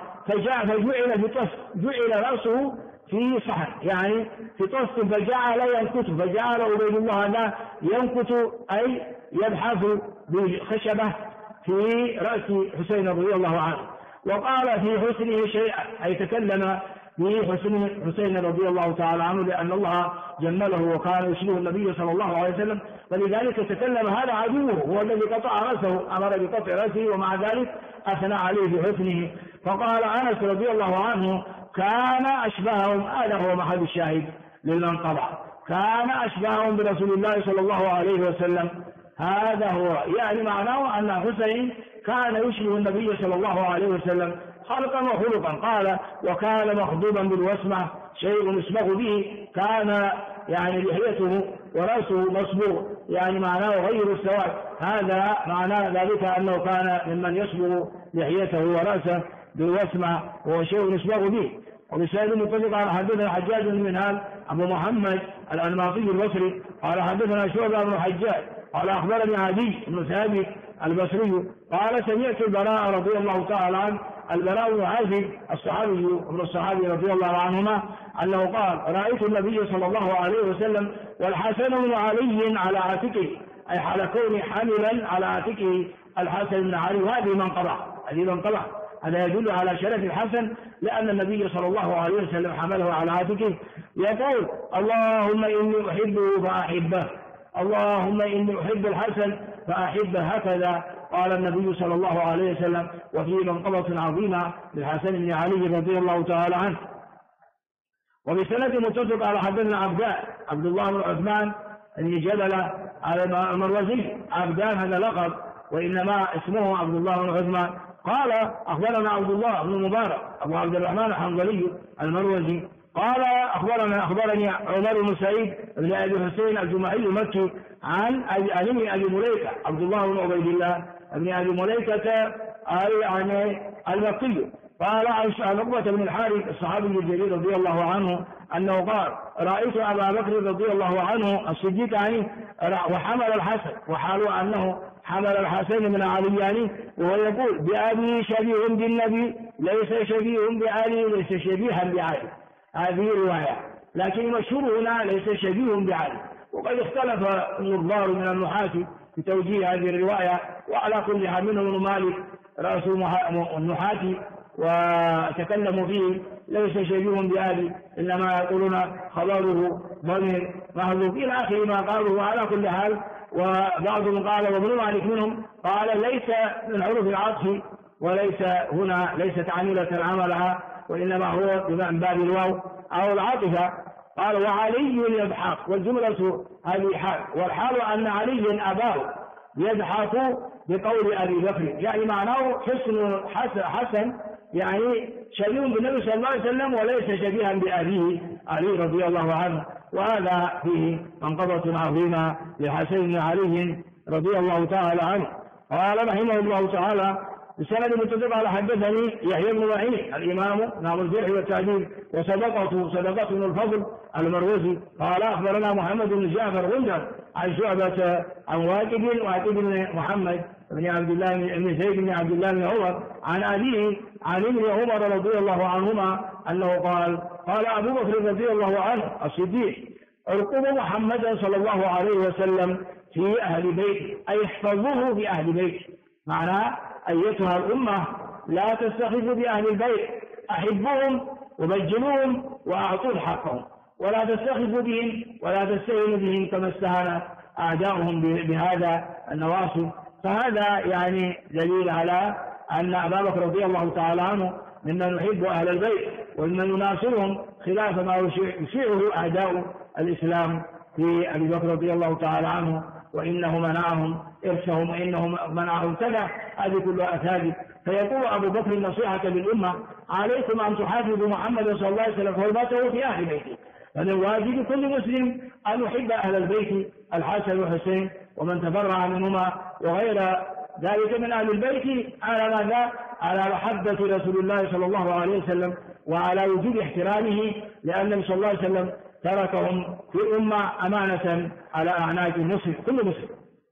Speaker 1: فجعل رأسه في صحن يعني في طست فجعل ينكت فجعل عبيد الله هذا ينكت أي يبحث بخشبة في رأس حسين رضي الله عنه. وقال في حسنه شيئا أي تكلم في حسن حسين رضي الله تعالى عنه لأن الله جمله وكان يشبه النبي صلى الله عليه وسلم ولذلك تكلم هذا عدوه هو الذي قطع رأسه أمر بقطع رأسه ومع ذلك أثنى عليه بحسنه. فقال أنس رضي الله عنه كان أشبههم هذا هو محل الشاهد للمنقبة كان أشبههم برسول الله صلى الله عليه وسلم. هذا هو يعني معناه أن الحسين كان يشبه النبي صلى الله عليه وسلم خلقا وخلقا. قال وكان مخضوبا بالوسمة شيء يسبغ به، كان يعني لحيته ورأسه مصبوغ، يعني معناه غير السواد. هذا معناه ذلك أنه كان ممن يصبغ لحيته ورأسه بالوسمة وهو شيء يسبغ به. وبسند متفق على حدثنا حجاج بن منهال أبو محمد الأنماطي البصري قال حدثنا شعبة بن حجاج قال أخبرني عدي بن ثابت البصري قال سمعت البراء رضي الله تعالى عنه، البراء بن عازب الصحابي ابن الصحابي رضي الله عنهما أنه قال رأيت النبي صلى الله عليه وسلم والحسن بن علي على عاتقه، أي حال كونه حاملا على عاتقه الحسن بن علي. وهذه منقبة، هذا يدل على شرف الحسن لأن النبي صلى الله عليه وسلم حمله على عاتقه يقول اللهم إني أحبه فأحبه، اللهم إني أحب الحسن فأحبه. هكذا قال النبي صلى الله عليه وسلم. وفي منقبة عظيمة للحسن بن علي رضي الله تعالى عنه. وبسند متفق على حدثنا عبد الله بن عثمان بن جبلة المروزي. عبدان هذا لقب وإنما اسمه عبد الله بن عثمان. قال أخبرنا عبد الله بن مبارك أبو عبد الرحمن الحنظلي المروزي قال أخبرني عمر بن سعيد بن أبي حسين الجمعي المكي عن أبي مليكة عبد الله بن عبيد الله بن أبي مليكة يعني المكي قال عن عقبة بن الحارث الصحابي الجليل رضي الله عنه أنه قال رأيت أبا بكر رضي الله عنه الصديق وحمل الحسن، وحال أنه حمل الحسن من علي يعني، وهو يقول بأبي شبيه بالنبي ليس شبيه بعلي ليس شبيها بعلي. هذه رواية، لكن مشهور هنا ليس شبيه بعلي. وقد اختلف النظار من النحاة في توجيه هذه الرواية، وعلى كل حال منهم مالك رأس النحاة وتكلموا فيه ليس شبيه بعلي، إنما يقولون خبره ضمير محذوف إلى آخر ما قالوا. على كل حال وبعضهم قال وابن مالك منهم قال ليس من حروف العطف وليس هنا ليست عاملة عملها، وإنما هو من باب الواو أو العاطفة. قال وعلي يضحك، والجملة هذه حال، والحال أن علي أباه يضحك بقول أبي بكر، يعني معناه حسن يعني شبيه بالنبي صلى الله عليه وسلم وليس شبيها بأبيه علي رضي الله عنه. وهذا فيه منقبة عظيمة لحسن بن علي رضي الله تعالى عنه. قال رحمه الله تعالى بسند متفق على حدثني يحيى بن معين الإمام نام الجرح والتعديل وصدقته من الفضل المروزي قال أخبرنا محمد بن جعفر غندر عن شعبة عن واكد بن محمد بن عبد الله بن زيد بن عبد الله بن عمر عن أبيه عن ابن عمر رضي الله عنهما أنه قال أبو بكر رضي الله عنه الصديق ارقبوا محمدا صلى الله عليه وسلم في أهل بيته، أي احفظوه في أهل بيته. معناه أيتها الأمة لا تستخفوا بأهل البيت، أحبوهم وبجلوهم وأعطوا حقهم، ولا تستخفوا بهم ولا تستهينوا بهم كما استهان أعداؤهم بهذا النواصب. فهذا يعني دليل على أن أبا بكر رضي الله تعالى عنه ممن يحب أهل البيت وممن يناصرهم خلاف ما يشيعه أعداء الإسلام في أبي بكر رضي الله تعالى عنه، وإنه منعهم إرثهم وإنه منعهم كذا. هذه كلها أثابت. فيقول أبو بكر النصيحة للأمة عليكم أن تحافظوا محمد صلى الله عليه وسلم حرمته في أهل بيته، فمن واجب كل مسلم أن يحب أهل البيت الحسن والحسين ومن تبرع منهما وغير ذلك من أهل البيت على ماذا؟ على محبة رسول الله صلى الله عليه وسلم وعلى وجوب احترامه، لأن صلى الله عليه وسلم تركهم في الأمة أمانة على أعناق المسلم كل مسلم.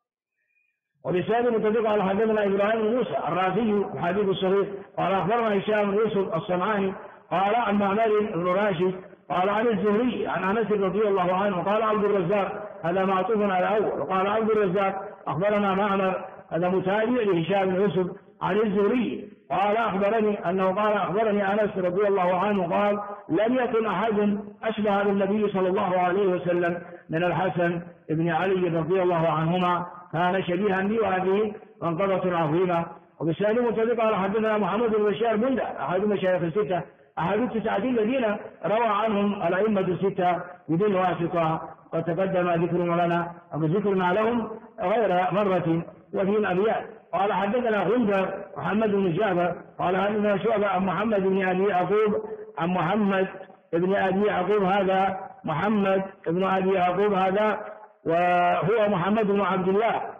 Speaker 1: وبسند متفق على حدثنا إبراهيم بن موسى الرازي الحديث الصغير قال أخبرنا هشام بن يوسف الصنعاني قال عن معمر بن راشد قال عن الزهري عن أنس رضي الله عنه قال عبد الرزاق هذا معطوف على أول، وقال عبد الرزاق أخبرنا معمر هذا متابع لهشام بن يوسف عن الزهري قال أخبرني أنه قال أخبرني أنس رضي الله عنه قال لم يكن أحد أشبه بالنبي صلى الله عليه وسلم من الحسن بن علي رضي الله عنهما، كان شبيها بي، وهذه منقبة عظيمة. وبسند متفق على حدثنا محمد بن بشار بندة أحد مشايخ الستة أحد التسعة الذين روى عنهم الأئمة الستة بدون واسطة، قد تقدم ذكرنا لهم غير مرة. وفي الأبيات قال حدثنا غندر محمد بن جابر قال حدثنا شعبة عن محمد بن أبي يعقوب عن محمد بن أبي يعقوب هذا محمد بن أبي يعقوب هذا وهو محمد بن عبد الله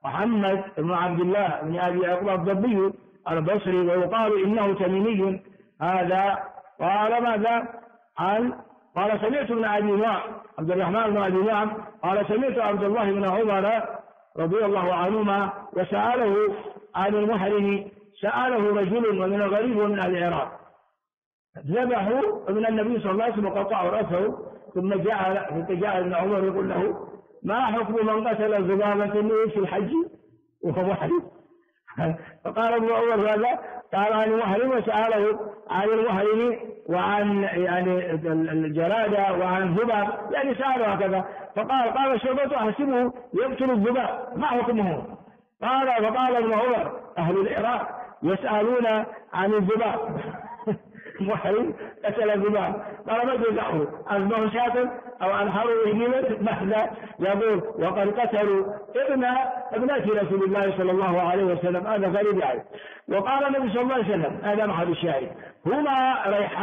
Speaker 1: بن أبي يعقوب الضبي البصري، ويقال إنه تميمي هذا. قال ماذا؟ قال سمعت ابن أبي نعم عبد الرحمن بن أبي نعم قال سمعت عبد الله بن عمر رضي الله عنهما وسأله عن المحرم، سأله رجل ومن الغريب ومن العراق، ذبحوا ابن النبي صلى الله عليه وسلم وقطعوا رأسه، ثم جاء ابن عمر يقول له ما حكم من قتل ذبابة في الحج وهو محرم؟ فقال ابن عمر هذا قال عن المحرم، وسأله عن المحرم وعن يعني الجرادة وعن الذباب، يعني سأله هكذا. فقال شعبة أحسبه يقتل الذباب ما حكمه؟ فقال ابن عمر أهل العراق يسألون عن الذباب محرم قتل الذباب، قال ما تدعه أذبح شاة أو أنحروا إبلا؟ ماذا يقول؟ وقد قتلوا ابنة رسول الله صلى الله عليه وسلم، هذا غريب يعني. وقال النبي صلى الله عليه وسلم هذا محل الشاهد هما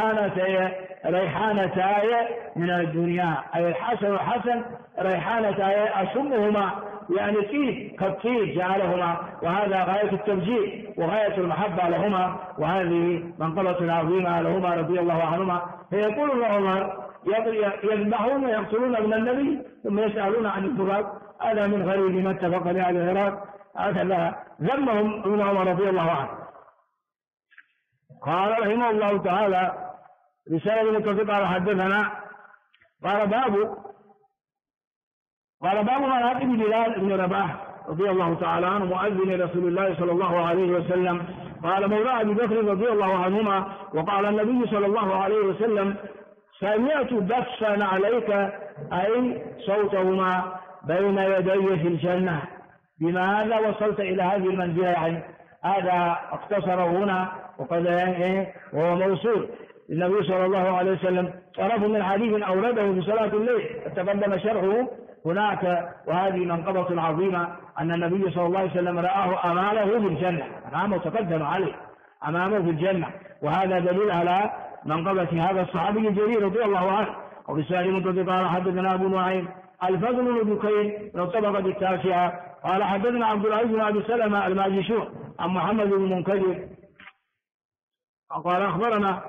Speaker 1: ريحانتاي من الدنيا، أي الحسن والحسن ريحانتاي أشمهما، يعني طيب كالطيب جعلهما، وهذا غاية التبجيل وغاية المحبة لهما، وهذه منقبة عظيمة لهما رضي الله عنهما. فيقول ابن عمر يذبحون ويقتلون ابن النبي ثم يسألون عن الذباب، هذا من غريب ما اتفق عليه العراق، هكذا ذمهم ابن عمر رضي الله عنه. قال رحمه الله تعالى رسالة متفقة حدثنا قال باب مناقب بلال بن رباح رضي الله تعالى عنه مؤذن رسول الله صلى الله عليه وسلم. قال مولى أبي بكر رضي الله عنهما وقال النبي صلى الله عليه وسلم سمعت بخسا عليك، أي صوتهما بين يدي في الجنة، بماذا وصلت إلى هذه المنزلة؟ يعني هذا اقتصره هنا وقد وهو موصول النبي صلى الله عليه وسلم. طرف من حديث أورده في صلاة الليل تقدم شرحه هناك، وهذه منقبة عظيمة أن النبي صلى الله عليه وسلم رآه أمامه في الجنة، أمامه تقدم عليه أمامه في الجنة، وهذا دليل على منقبة هذا الصحابي الجليل رضي الله عنه. وبسائل منتظر قال حدثنا أبو نعيم الفضل بن بكير من الطبقة التاسعة قال حدثنا عبد العزيز بن أبي سلمة الماجشون عن محمد بن منكدر قال أخبرنا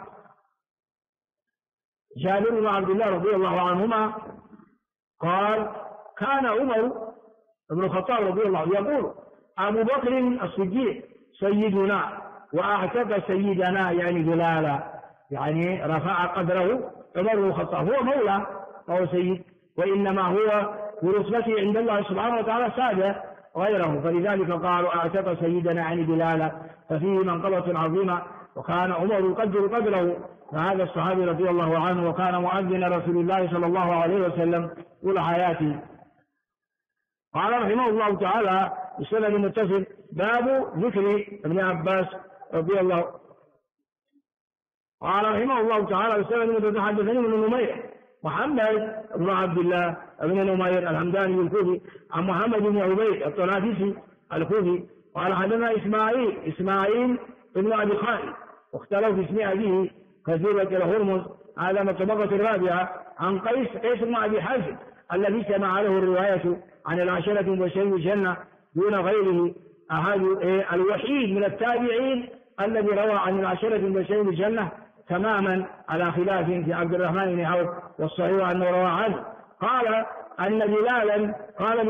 Speaker 1: جابر بن عبد الله رضي الله عنهما قال كان عمر بن الخطاب رضي الله عنه يقول أبو بكر الصديق سيدنا وأعتق سيدنا، يعني بلالا، يعني رفع قدره عمر بن الخطاب، هو مولى وهو سيد، وإنما هو برتبته عند الله سبحانه وتعالى سادة غيره، فلذلك قالوا أعتق سيدنا يعني بلالا، ففيه منقبة عظيمة. وكان عمر يقدر قدره، فهذا الصحابي رضي الله عنه وكان مؤذن رسول الله صلى الله عليه وسلم طول حياته. قال رحمه الله تعالى بسند متصل باب ذكر ابن عباس رضي الله. قال رحمه الله تعالى بسند متصل حدثني من نمير محمد بن عبد الله بن نمير الحمداني الكوفي عن محمد بن عبيد الطنافسي الكوفي قال حدثنا إسماعيل بن أبي خالد، واختلوا في اسم أبيه كثيرة الهرمز، هذا من الطبقة الرابعة، عن قيس بن أبي حازم الذي سمع له الرواية عن العشرة المبشرين بالجنة دون غيره، الوحيد من التابعين الذي روى عن العشرة المبشرين بالجنة تماما على خلاف في عبد الرحمن بن عوف، والصحيح أنه روى عنه. قال أن بلالا قال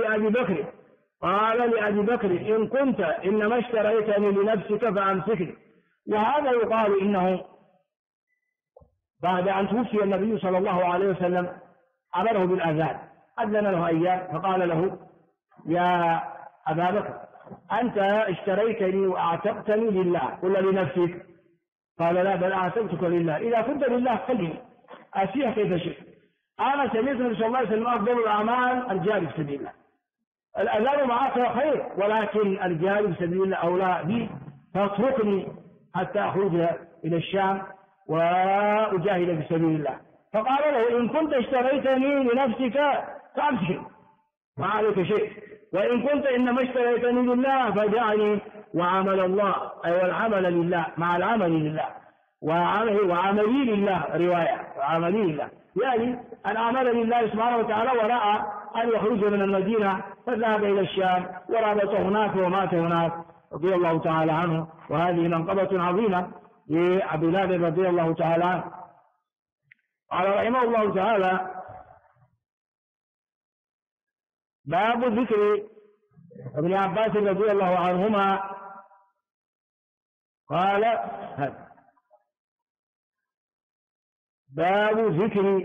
Speaker 1: لأبي بكر إن كنت إنما اشتريتني لنفسك فأمسكني. وهذا يقال إنه بعد أن توفي النبي صلى الله عليه وسلم أمره بالأذان، أذن له أيام فقال له يا أبا بكر أنت اشتريتني وأعتقتني لله قل لنفسك؟ قال لا بل أعتقتك لله، إذا كنت لله خلي أسيح كيف شئت. أنا سمعت النبي صلى الله عليه وسلم أفضل الأعمال الجهاد في سبيل الله، الأذان معك خير ولكن الجهاد في سبيل الله أولى بي، فاتركني حتى أخرج إلى الشام وأجاهد في سبيل الله. فقال له: إن كنت اشتريتني لنفسك فأمسك ما عليك شيء، وإن كنت إنما اشتريتني لله فدعني وعمل الله، أي والعمل لله مع العمل لله، وعملي لله رواية، وعملي لله يعني أن عمل لله سبحانه وتعالى، ورأى أن يخرج من المدينة فذهب إلى الشام ورابط هناك ومات هناك رضي الله تعالى عنه. وهذه منقبة عظيمة لعبد الله رضي الله تعالى عنه. قال رحمه الله تعالى: باب ذكر ابن عباس رضي الله عنهما قال: باب ذكر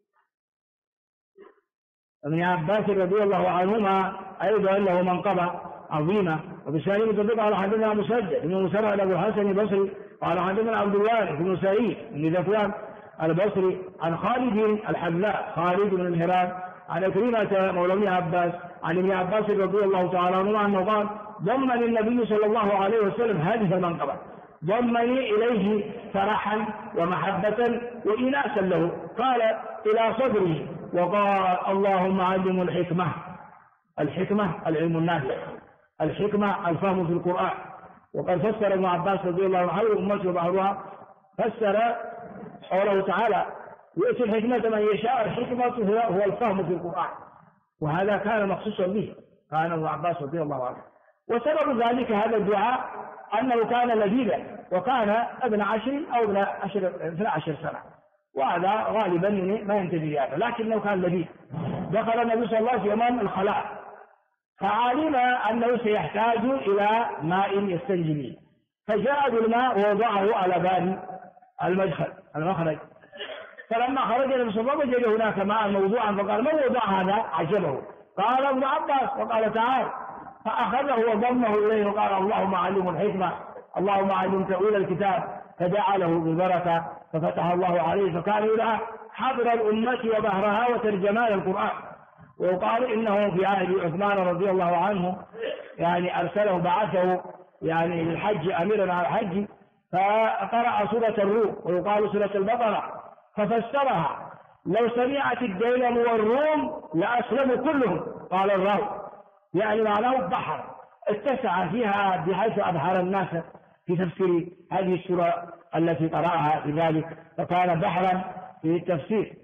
Speaker 1: ابن عباس رضي الله عنهما أيضا له منقبة عظيمة. وبسالم تطبق على حدثنا مسدد بن مسرع أبو الحسن البصري قال حدثنا عبد الله بن سعيد بن ذكوان البصري عن خالد الحذاء خالد بن الهران عن كريمة مولى ابن عباس عن ابن عباس رضي الله تعالى عنهما أنه قال: ضمني النبي صلى الله عليه وسلم هذه المنقبة، ضمني إليه فرحا ومحبة وإناسا له، قال إلى صدري وقال: اللهم علم الحكمة. الحكمة العلم النافع، الحكمة الفهم في القرآن. وقد فسر ابن عباس رضي الله عنه أمته بعضها فسر قوله تعالى: يؤتي الحكمة من يشاء. الحكمة هو الفهم في القرآن، وهذا كان مخصوصا به، كان ابن عباس رضي الله عنه. وسبب ذلك هذا الدعاء أنه كان لذيذا، وكان ابن 10 أو ابن 12 سنة، وهذا غالبا ما ينتهي هذا، لكنه كان لذيذ. دخل النبي صلى الله عليه وسلم الخلاء فعلم أنه سيحتاج إلى ماء يستنجي به، فجاء بالماء ووضعه على باب المخرج. فلما خرج النبي صلى الله عليه وسلم وجد هناك ماء موضوعا، فقال: من وضع هذا؟ عجبه. قال ابن عباس، وقال: تعال. فأخذه وضمه إليه وقال: اللهم علم الحكمة، اللهم علم تأويل الكتاب، فجعله بالبركة ففتح الله عليه، فكان يدعى حبر الأمة وبهرها وترجمان القرآن. ويقال إنه في عهد عثمان رضي الله عنه يعني أرسله بعثه يعني للحج أميرا على الحج، فقرأ سورة الروم ويقال سورة البقرة ففسرها: لو سمعت الديلم والروم لأسلموا كلهم. قال الراوي يعني معناه بحر اتسع فيها بحيث أبحر الناس في تفسير هذه السورة التي قرأها في ذلك، فكان بحرا في التفسير.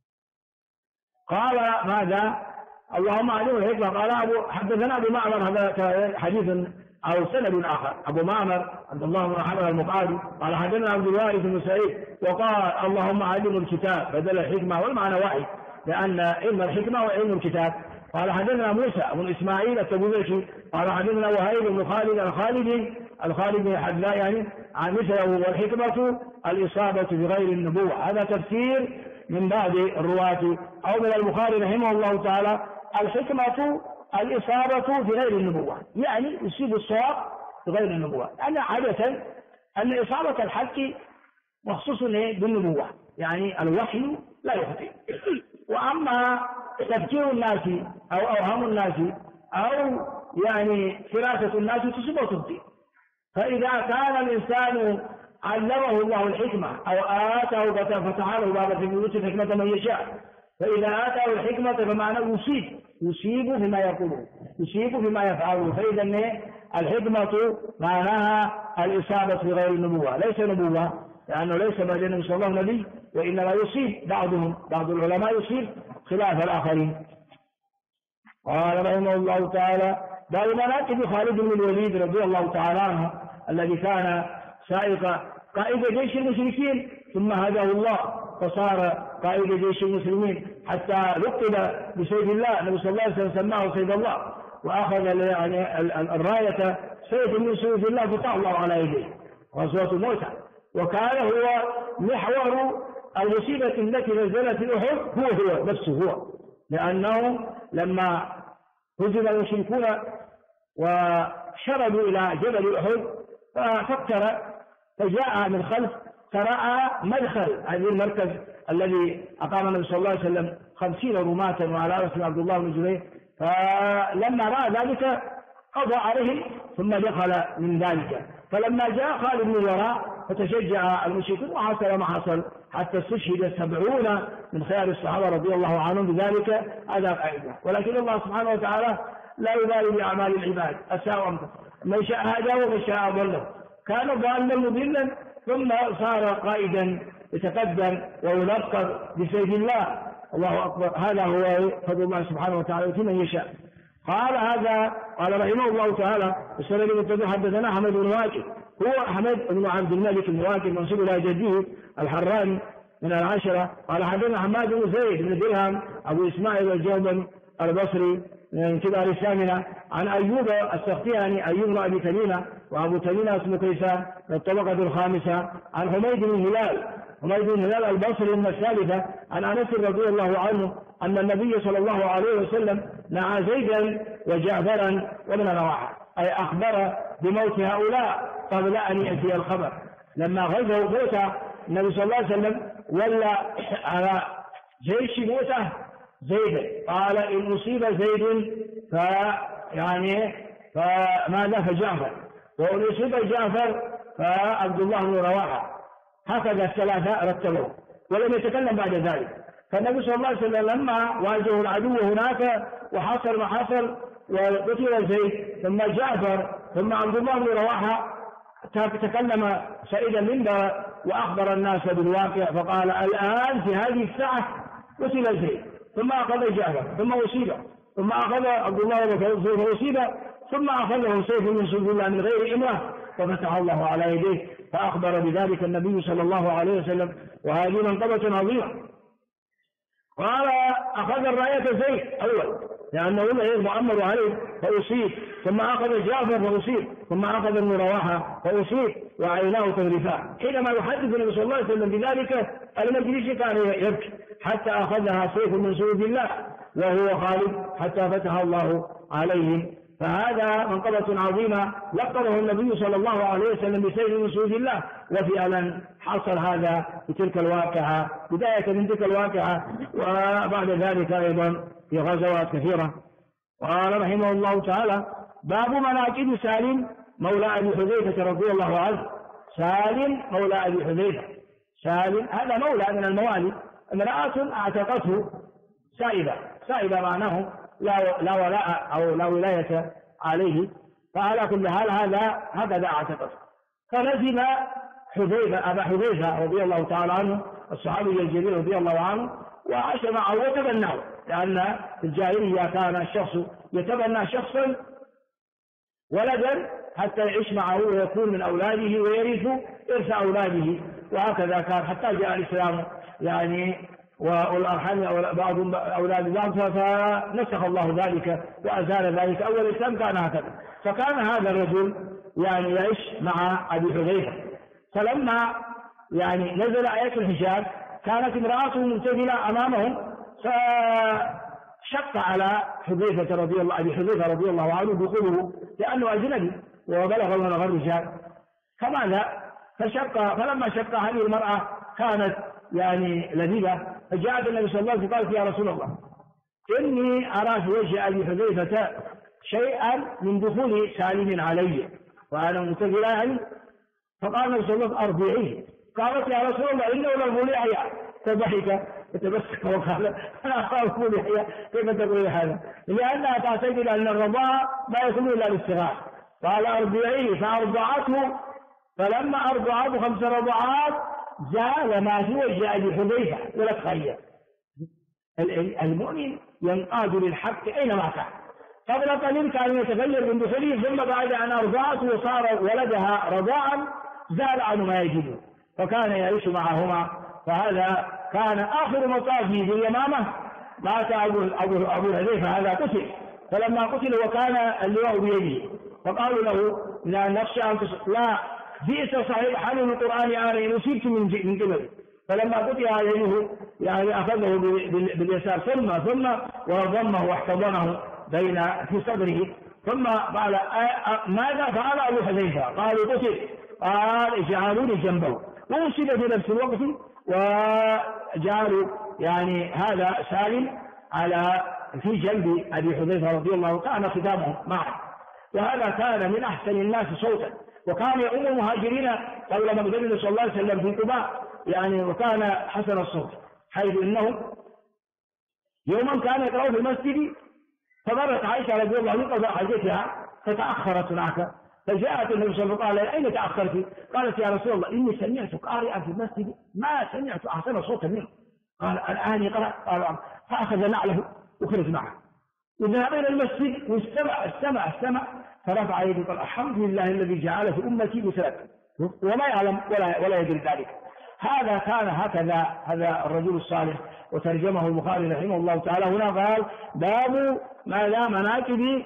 Speaker 1: قال: ماذا؟ اللهم علم الحكمة. قال حدثنا أبو معمر، هذا حديث أو سند آخر. أبو معمر عبد الله بن محمد المقاري قال حدثنا عبد الوارث بن سعيد وقال: اللهم علم الكتاب بدل الحكمة، والمعنى واحد، لأن علم الحكمة وعلم الكتاب. قال حدثنا موسى بن إسماعيل التبوذكي قال حدثنا وهيب بن خالد الخالد بن حذاء يعني عن مثله: والحكمة الإصابة بغير النبوة. هذا تفسير من بعض الرواة أو من البخاري رحمه الله تعالى: الحكمة الإصابة بغير النبوة، يعني يصيب الصواب بغير النبوة، لأن عادة أن إصابة الحق مخصوص بالنبوة، يعني الوحي لا يخطئ. وأما تفكير الناس أو أوهام الناس أو يعني فراسة الناس تصيب وتخطئ. فإذا كان الإنسان علمه الله الحكمة أو آتاه فتح له باب في الحكمة من يشاء، فإذا آتاه الحكمة فمعناه يصيب فيما يقوله، يصيب فيما يفعله. فإذا الحكمة معناها الإصابة في غير النبوة، ليس نبوة، لأنه ليس بعد النبي صلى الله عليه وسلم نبي، وإنما يصيب بعض العلماء يصيب خلاف الآخرين. قال رحمه الله تعالى: باب مناقب خالد بن الوليد رضي الله تعالى عنه الذي كان سائق قائد جيش المشركين، ثم هداه الله فصار قائد جيش المسلمين حتى لقب بسيف الله. النبي صلى الله عليه وسلم سماه سيف الله، وأخذ يعني الراية سيف من سيف الله فتح الله على يديه غزوة موسى. وكان هو محور المصيبة التي نزلت في أحد هو نفسه، لأنه لما هزم المشركون وشردوا إلى جبل أحد ففكر فجاء من خلف فرأى مدخل هذه المركز الذي أقام النبي صلى الله عليه وسلم 50 رماة وعلى رأسهم عبد الله بن جبير، فلما رأى ذلك قضى عليهم ثم دخل من ذلك. فلما جاء خالد من وراء فتشجع المشركون وحصل ما حصل حتى استشهد 70 من خيار الصحابة رضي الله عنهم بذلك. هذا قاعدة. ولكن الله سبحانه وتعالى لا يبالي بأعمال العباد، أساء أمره، من شاء هداه ومن شاء أضله. كان ضالا مضلا ثم صار قائدا يتقدم ويلقب بسيف الله. الله أكبر. هذا هو فضل الله سبحانه وتعالى في من يشاء. قال رحمه الله تعالى السنة المتبع حدثنا أحمد بن واكد، هو أحمد بن عبد الملك بن واكد منسوب إلى جده الحراني من العشرة. قال حدثنا حماد بن زيد بن درهم أبو إسماعيل الجوبني البصري من كبار الثامنة عن أيوب السختياني أيوب بن أبي تميمة، وأبو تميمة اسمه كيسان من الطبقة الخامسة، عن حميد بن هلال البصري من الثالثة عن أنس رضي الله عنه أن النبي صلى الله عليه وسلم نعى زيدا وجعفرا وابن رواحة، أي أخبر بموت هؤلاء قبل أن يأتي الخبر. لما غزوا موته النبي صلى الله عليه وسلم ولا على جيش موته زيد، قال إن أصيب زيد فماذا فجعفر، وإن أصيب جعفر فعبد الله بن رواحة. هكذا الثلاثة رتبوا ولم يتكلم بعد ذلك. فالنبي صلى الله عليه وسلم لما واجهوا العدو هناك وحصل ما حصل وقتل زيد ثم جعفر ثم عبد الله بن رواحة، تكلم سعيدا منبر وأخبر الناس بالواقع فقال الآن في هذه الساعة قتل زيد ثم أخذ جعفر ثم أصيب ثم أخذ عبد الله بن أصيب ثم أخذه سيف من سيف الله من غير إمرة ففتح الله على يديه فأخبر بذلك النبي صلى الله عليه وسلم، وهذه منقبة عظيمة. قال أخذ الراية زيد أول لأنه مؤمر عليه فأصيب، ثم أخذ جعفر فأصيب، ثم أخذ ابن رواحة فأصيب وعيناه تذرفان. حينما يحدث النبي صلى الله عليه وسلم بذلك المجلس كان يبكي حتى أخذها سيف من سيوف الله وهو خالد حتى فتح الله عليهم. فهذا منقبة عظيمة لقبه النبي صلى الله عليه وسلم بسيف من سيوف الله، وفعلا حصل هذا في تلك الواقعة، بداية من تلك الواقعة وبعد ذلك أيضا في غزوات كثيرة. قال رحمه الله تعالى باب مناكب سالم مولى أبي حذيفة رضي الله عنه. سالم مولى أبي حذيفة، سالم هذا مولى من الموالي، امرأة اعتقته سائبة معناه لا ولاء أو لا ولاية عليه، فعلى كل حال هكذا اعتقد. فلزم أبا حذيفة رضي الله تعالى عنه الصحابي الجليل رضي الله عنه وعاش معه وتبناه، لأن في الجاهلية كان الشخص يتبنى شخصا ولدا حتى يعيش معه ويكون من أولاده ويرث إرث أولاده، وهكذا كان حتى جاء الإسلام والأرحام بعضهم أولاد بعض فنسخ الله ذلك وأزال ذلك. أول الإسلام كان هكذا، فكان هذا الرجل يعيش مع أبي حذيفة. فلما نزل آيات الحجاب كانت امرأته منتزلة أمامهم، فشق على أبي حذيفة رضي الله عنه دخوله لأنه أجنبي وبلغ من الرجال، فماذا فلما شق هذه المرأة كانت لذيذة، فجاءت النبي صلى الله عليه وسلم قالت يا رسول الله إني أرى في وجه أبي حذيفة شيئا من دخول سالم علي وأنا منتظرة فقال النبي صلى الله عليه وسلم أرضعيه. قالت يا رسول الله إنه لم يحيى، فضحك وتبسك وقال أنا أخاف يحيى، كيف تقول هذا؟ لأنها تعتقد أن الرضاعة ما يكون إلا للصغار. قال أرضعيه فأرضعته، فلما أرضعته 5 رضعات زال ما في وجه أبي حذيفة ولا تخيل. المؤمن ينقاد للحق أينما كان. قبل قليل كان يتغير من دخوله، ثم بعد أن أرضعته وصار ولدها رضاعا زال عنه ما يجده، فكان يعيش معهما. فهذا كان آخر مطافه في اليمامة، مات أبو حذيفة هذا قتل، فلما قتل وكان اللواء بيده فقالوا له لا نخشى أن لا بئس صحيح حمل القرآن إن أصيبت من قبل. فلما قطع يده أخذه باليسار ثم وضمه واحتضنه في صدره، ثم قال ماذا فعل أبو حذيفة؟ قالوا قتل. قال اجعلوني جنبه، وأصيب في نفس الوقت وجعلوا هذا سالم في جنب أبي حذيفة رضي الله عنه، كان ختامه معه. وهذا كان من أحسن الناس صوتا وكان يؤم المهاجرين قبل مقدم النبي صلى الله عليه وسلم في قباء يعني، وكان حسن الصوت، حيث انه يوما كان يقرأ في المسجد، فمرت عائشة رضي الله عنها قضاء حاجتها فتأخرت هناك، فجاءت النبي صلى الله عليه وسلم: أين تأخرت؟ قالت: يا رسول الله إني سمعت قارئا في المسجد ما سمعت أحسن صوتا منه. قال: الآن يقرأ؟ قال: فأخذ نعله وخرج معه وذهب إلى المسجد واستمع فرفع يده قال: الحمد لله الذي جعل في أمتي مثلك، وما يعلم ولا يدري ذلك. هذا كان هذا الرجل الصالح، وترجمه البخاري رحمه الله تعالى. هنا قال: باب ماذا مناكب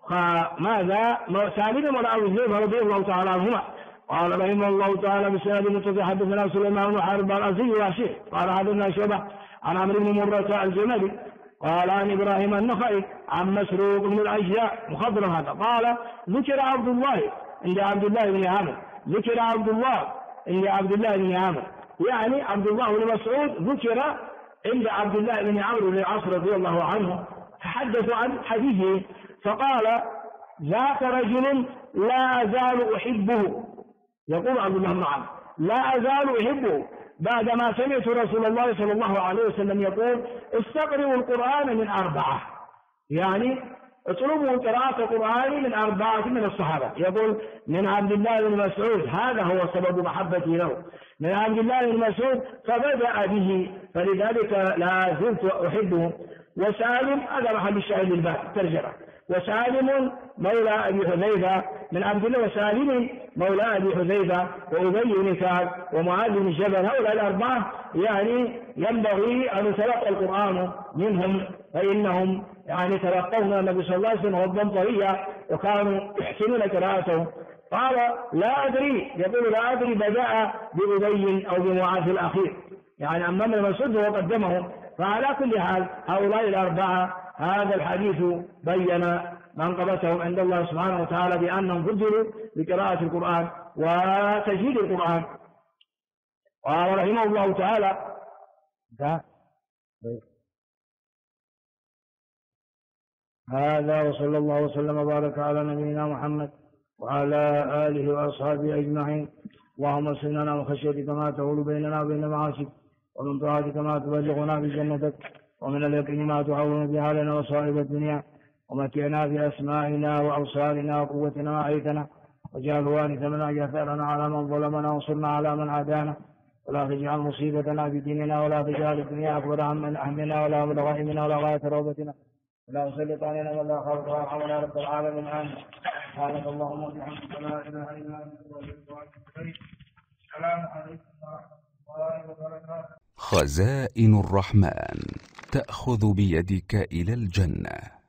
Speaker 1: سالم وأبي حذيفة رضي الله تعالى عنهما. قال رحمه الله تعالى: بسند متصل حدثنا سليمان بن حارب الأزدي واشيخ قال حدثنا شعبة عن عمرو بن مرة الجملي قال عن إبراهيم النخعي عن مسروق بن الأجداء مخضرا هذا قال: ذكر عبد الله عند عبد الله بن عامر، ذكر عبد الله عند عبد الله بن عامر، يعني عبد الله بن مسعود ذكر عند عبد الله بن عمرو بن العاص رضي الله عنه، تحدث عن حديثه فقال: ذاك رجل لا أزال أحبه. يقول عبد الله بن عمرو: لا أزال أحبه بعدما سمعت رسول الله صلى الله عليه وسلم يقول: استقرئوا القرآن من 4، يعني اطلبوا قراءة القرآن من 4 من الصحابة. يقول: من عبد الله بن مسعود، هذا هو سبب محبتي له، من عبد الله بن مسعود فبدأ به، فلذلك لا زلت أحبه. وسالم، هذا محل الشاهد للباب ترجمة، وسالم مولى أبي حذيفة من عبد الله، وسالم مولى أبي حذيفة، وأبي بن كعب، ومعاذ بن جبل، هؤلاء الأربعة يعني ينبغي أن يتلقى القرآن منهم، فإنهم يعني تلقون النبي صلى الله عليه وسلم غضا طريا، وكانوا يحسنون قراءته. قال: لا أدري، يقول: لا أدري بدأ بأبي أو بمعاذ الأخير، يعني أما من مسعود وقدمه. فعلى كل حال هؤلاء الأربعة هذا الحديث بين منقبتهم عند الله سبحانه وتعالى بأنهم فضلوا بقراءة القرآن وتجويد القرآن. قال رحمه الله تعالى: هذا وصلى الله وسلم وبارك على نبينا محمد وعلى آله وأصحابه أجمعين. اللهم اسقنا من خشيتك ما تحول بيننا وبين معاصيك، ومن طاعتك ما تبلغنا بجنتك، ومن اليقين ما تعون به علينا مصائب الدنيا، ومتعنا بأسمائنا وأبصارنا وقوتنا ما أحييتنا، واجعل الوارث منا، واجعل ثأرنا على من ظلمنا، وانصرنا على من عادانا، ولا تجعل مصيبتنا في ديننا، ولا تجعل الدنيا أكبر همنا، ولا مبلغ علمنا، ولا غاية رغبتنا، ولا تسلط علينا من لا خافك وارحمنا رب العالمين. آمين. سبحانك اللهم وبحمدك، لا إله إلا أنت، السلام عليكم ورحمة الله وبركاته.
Speaker 2: خزائن الرحمن تأخذ بيدك إلى الجنة.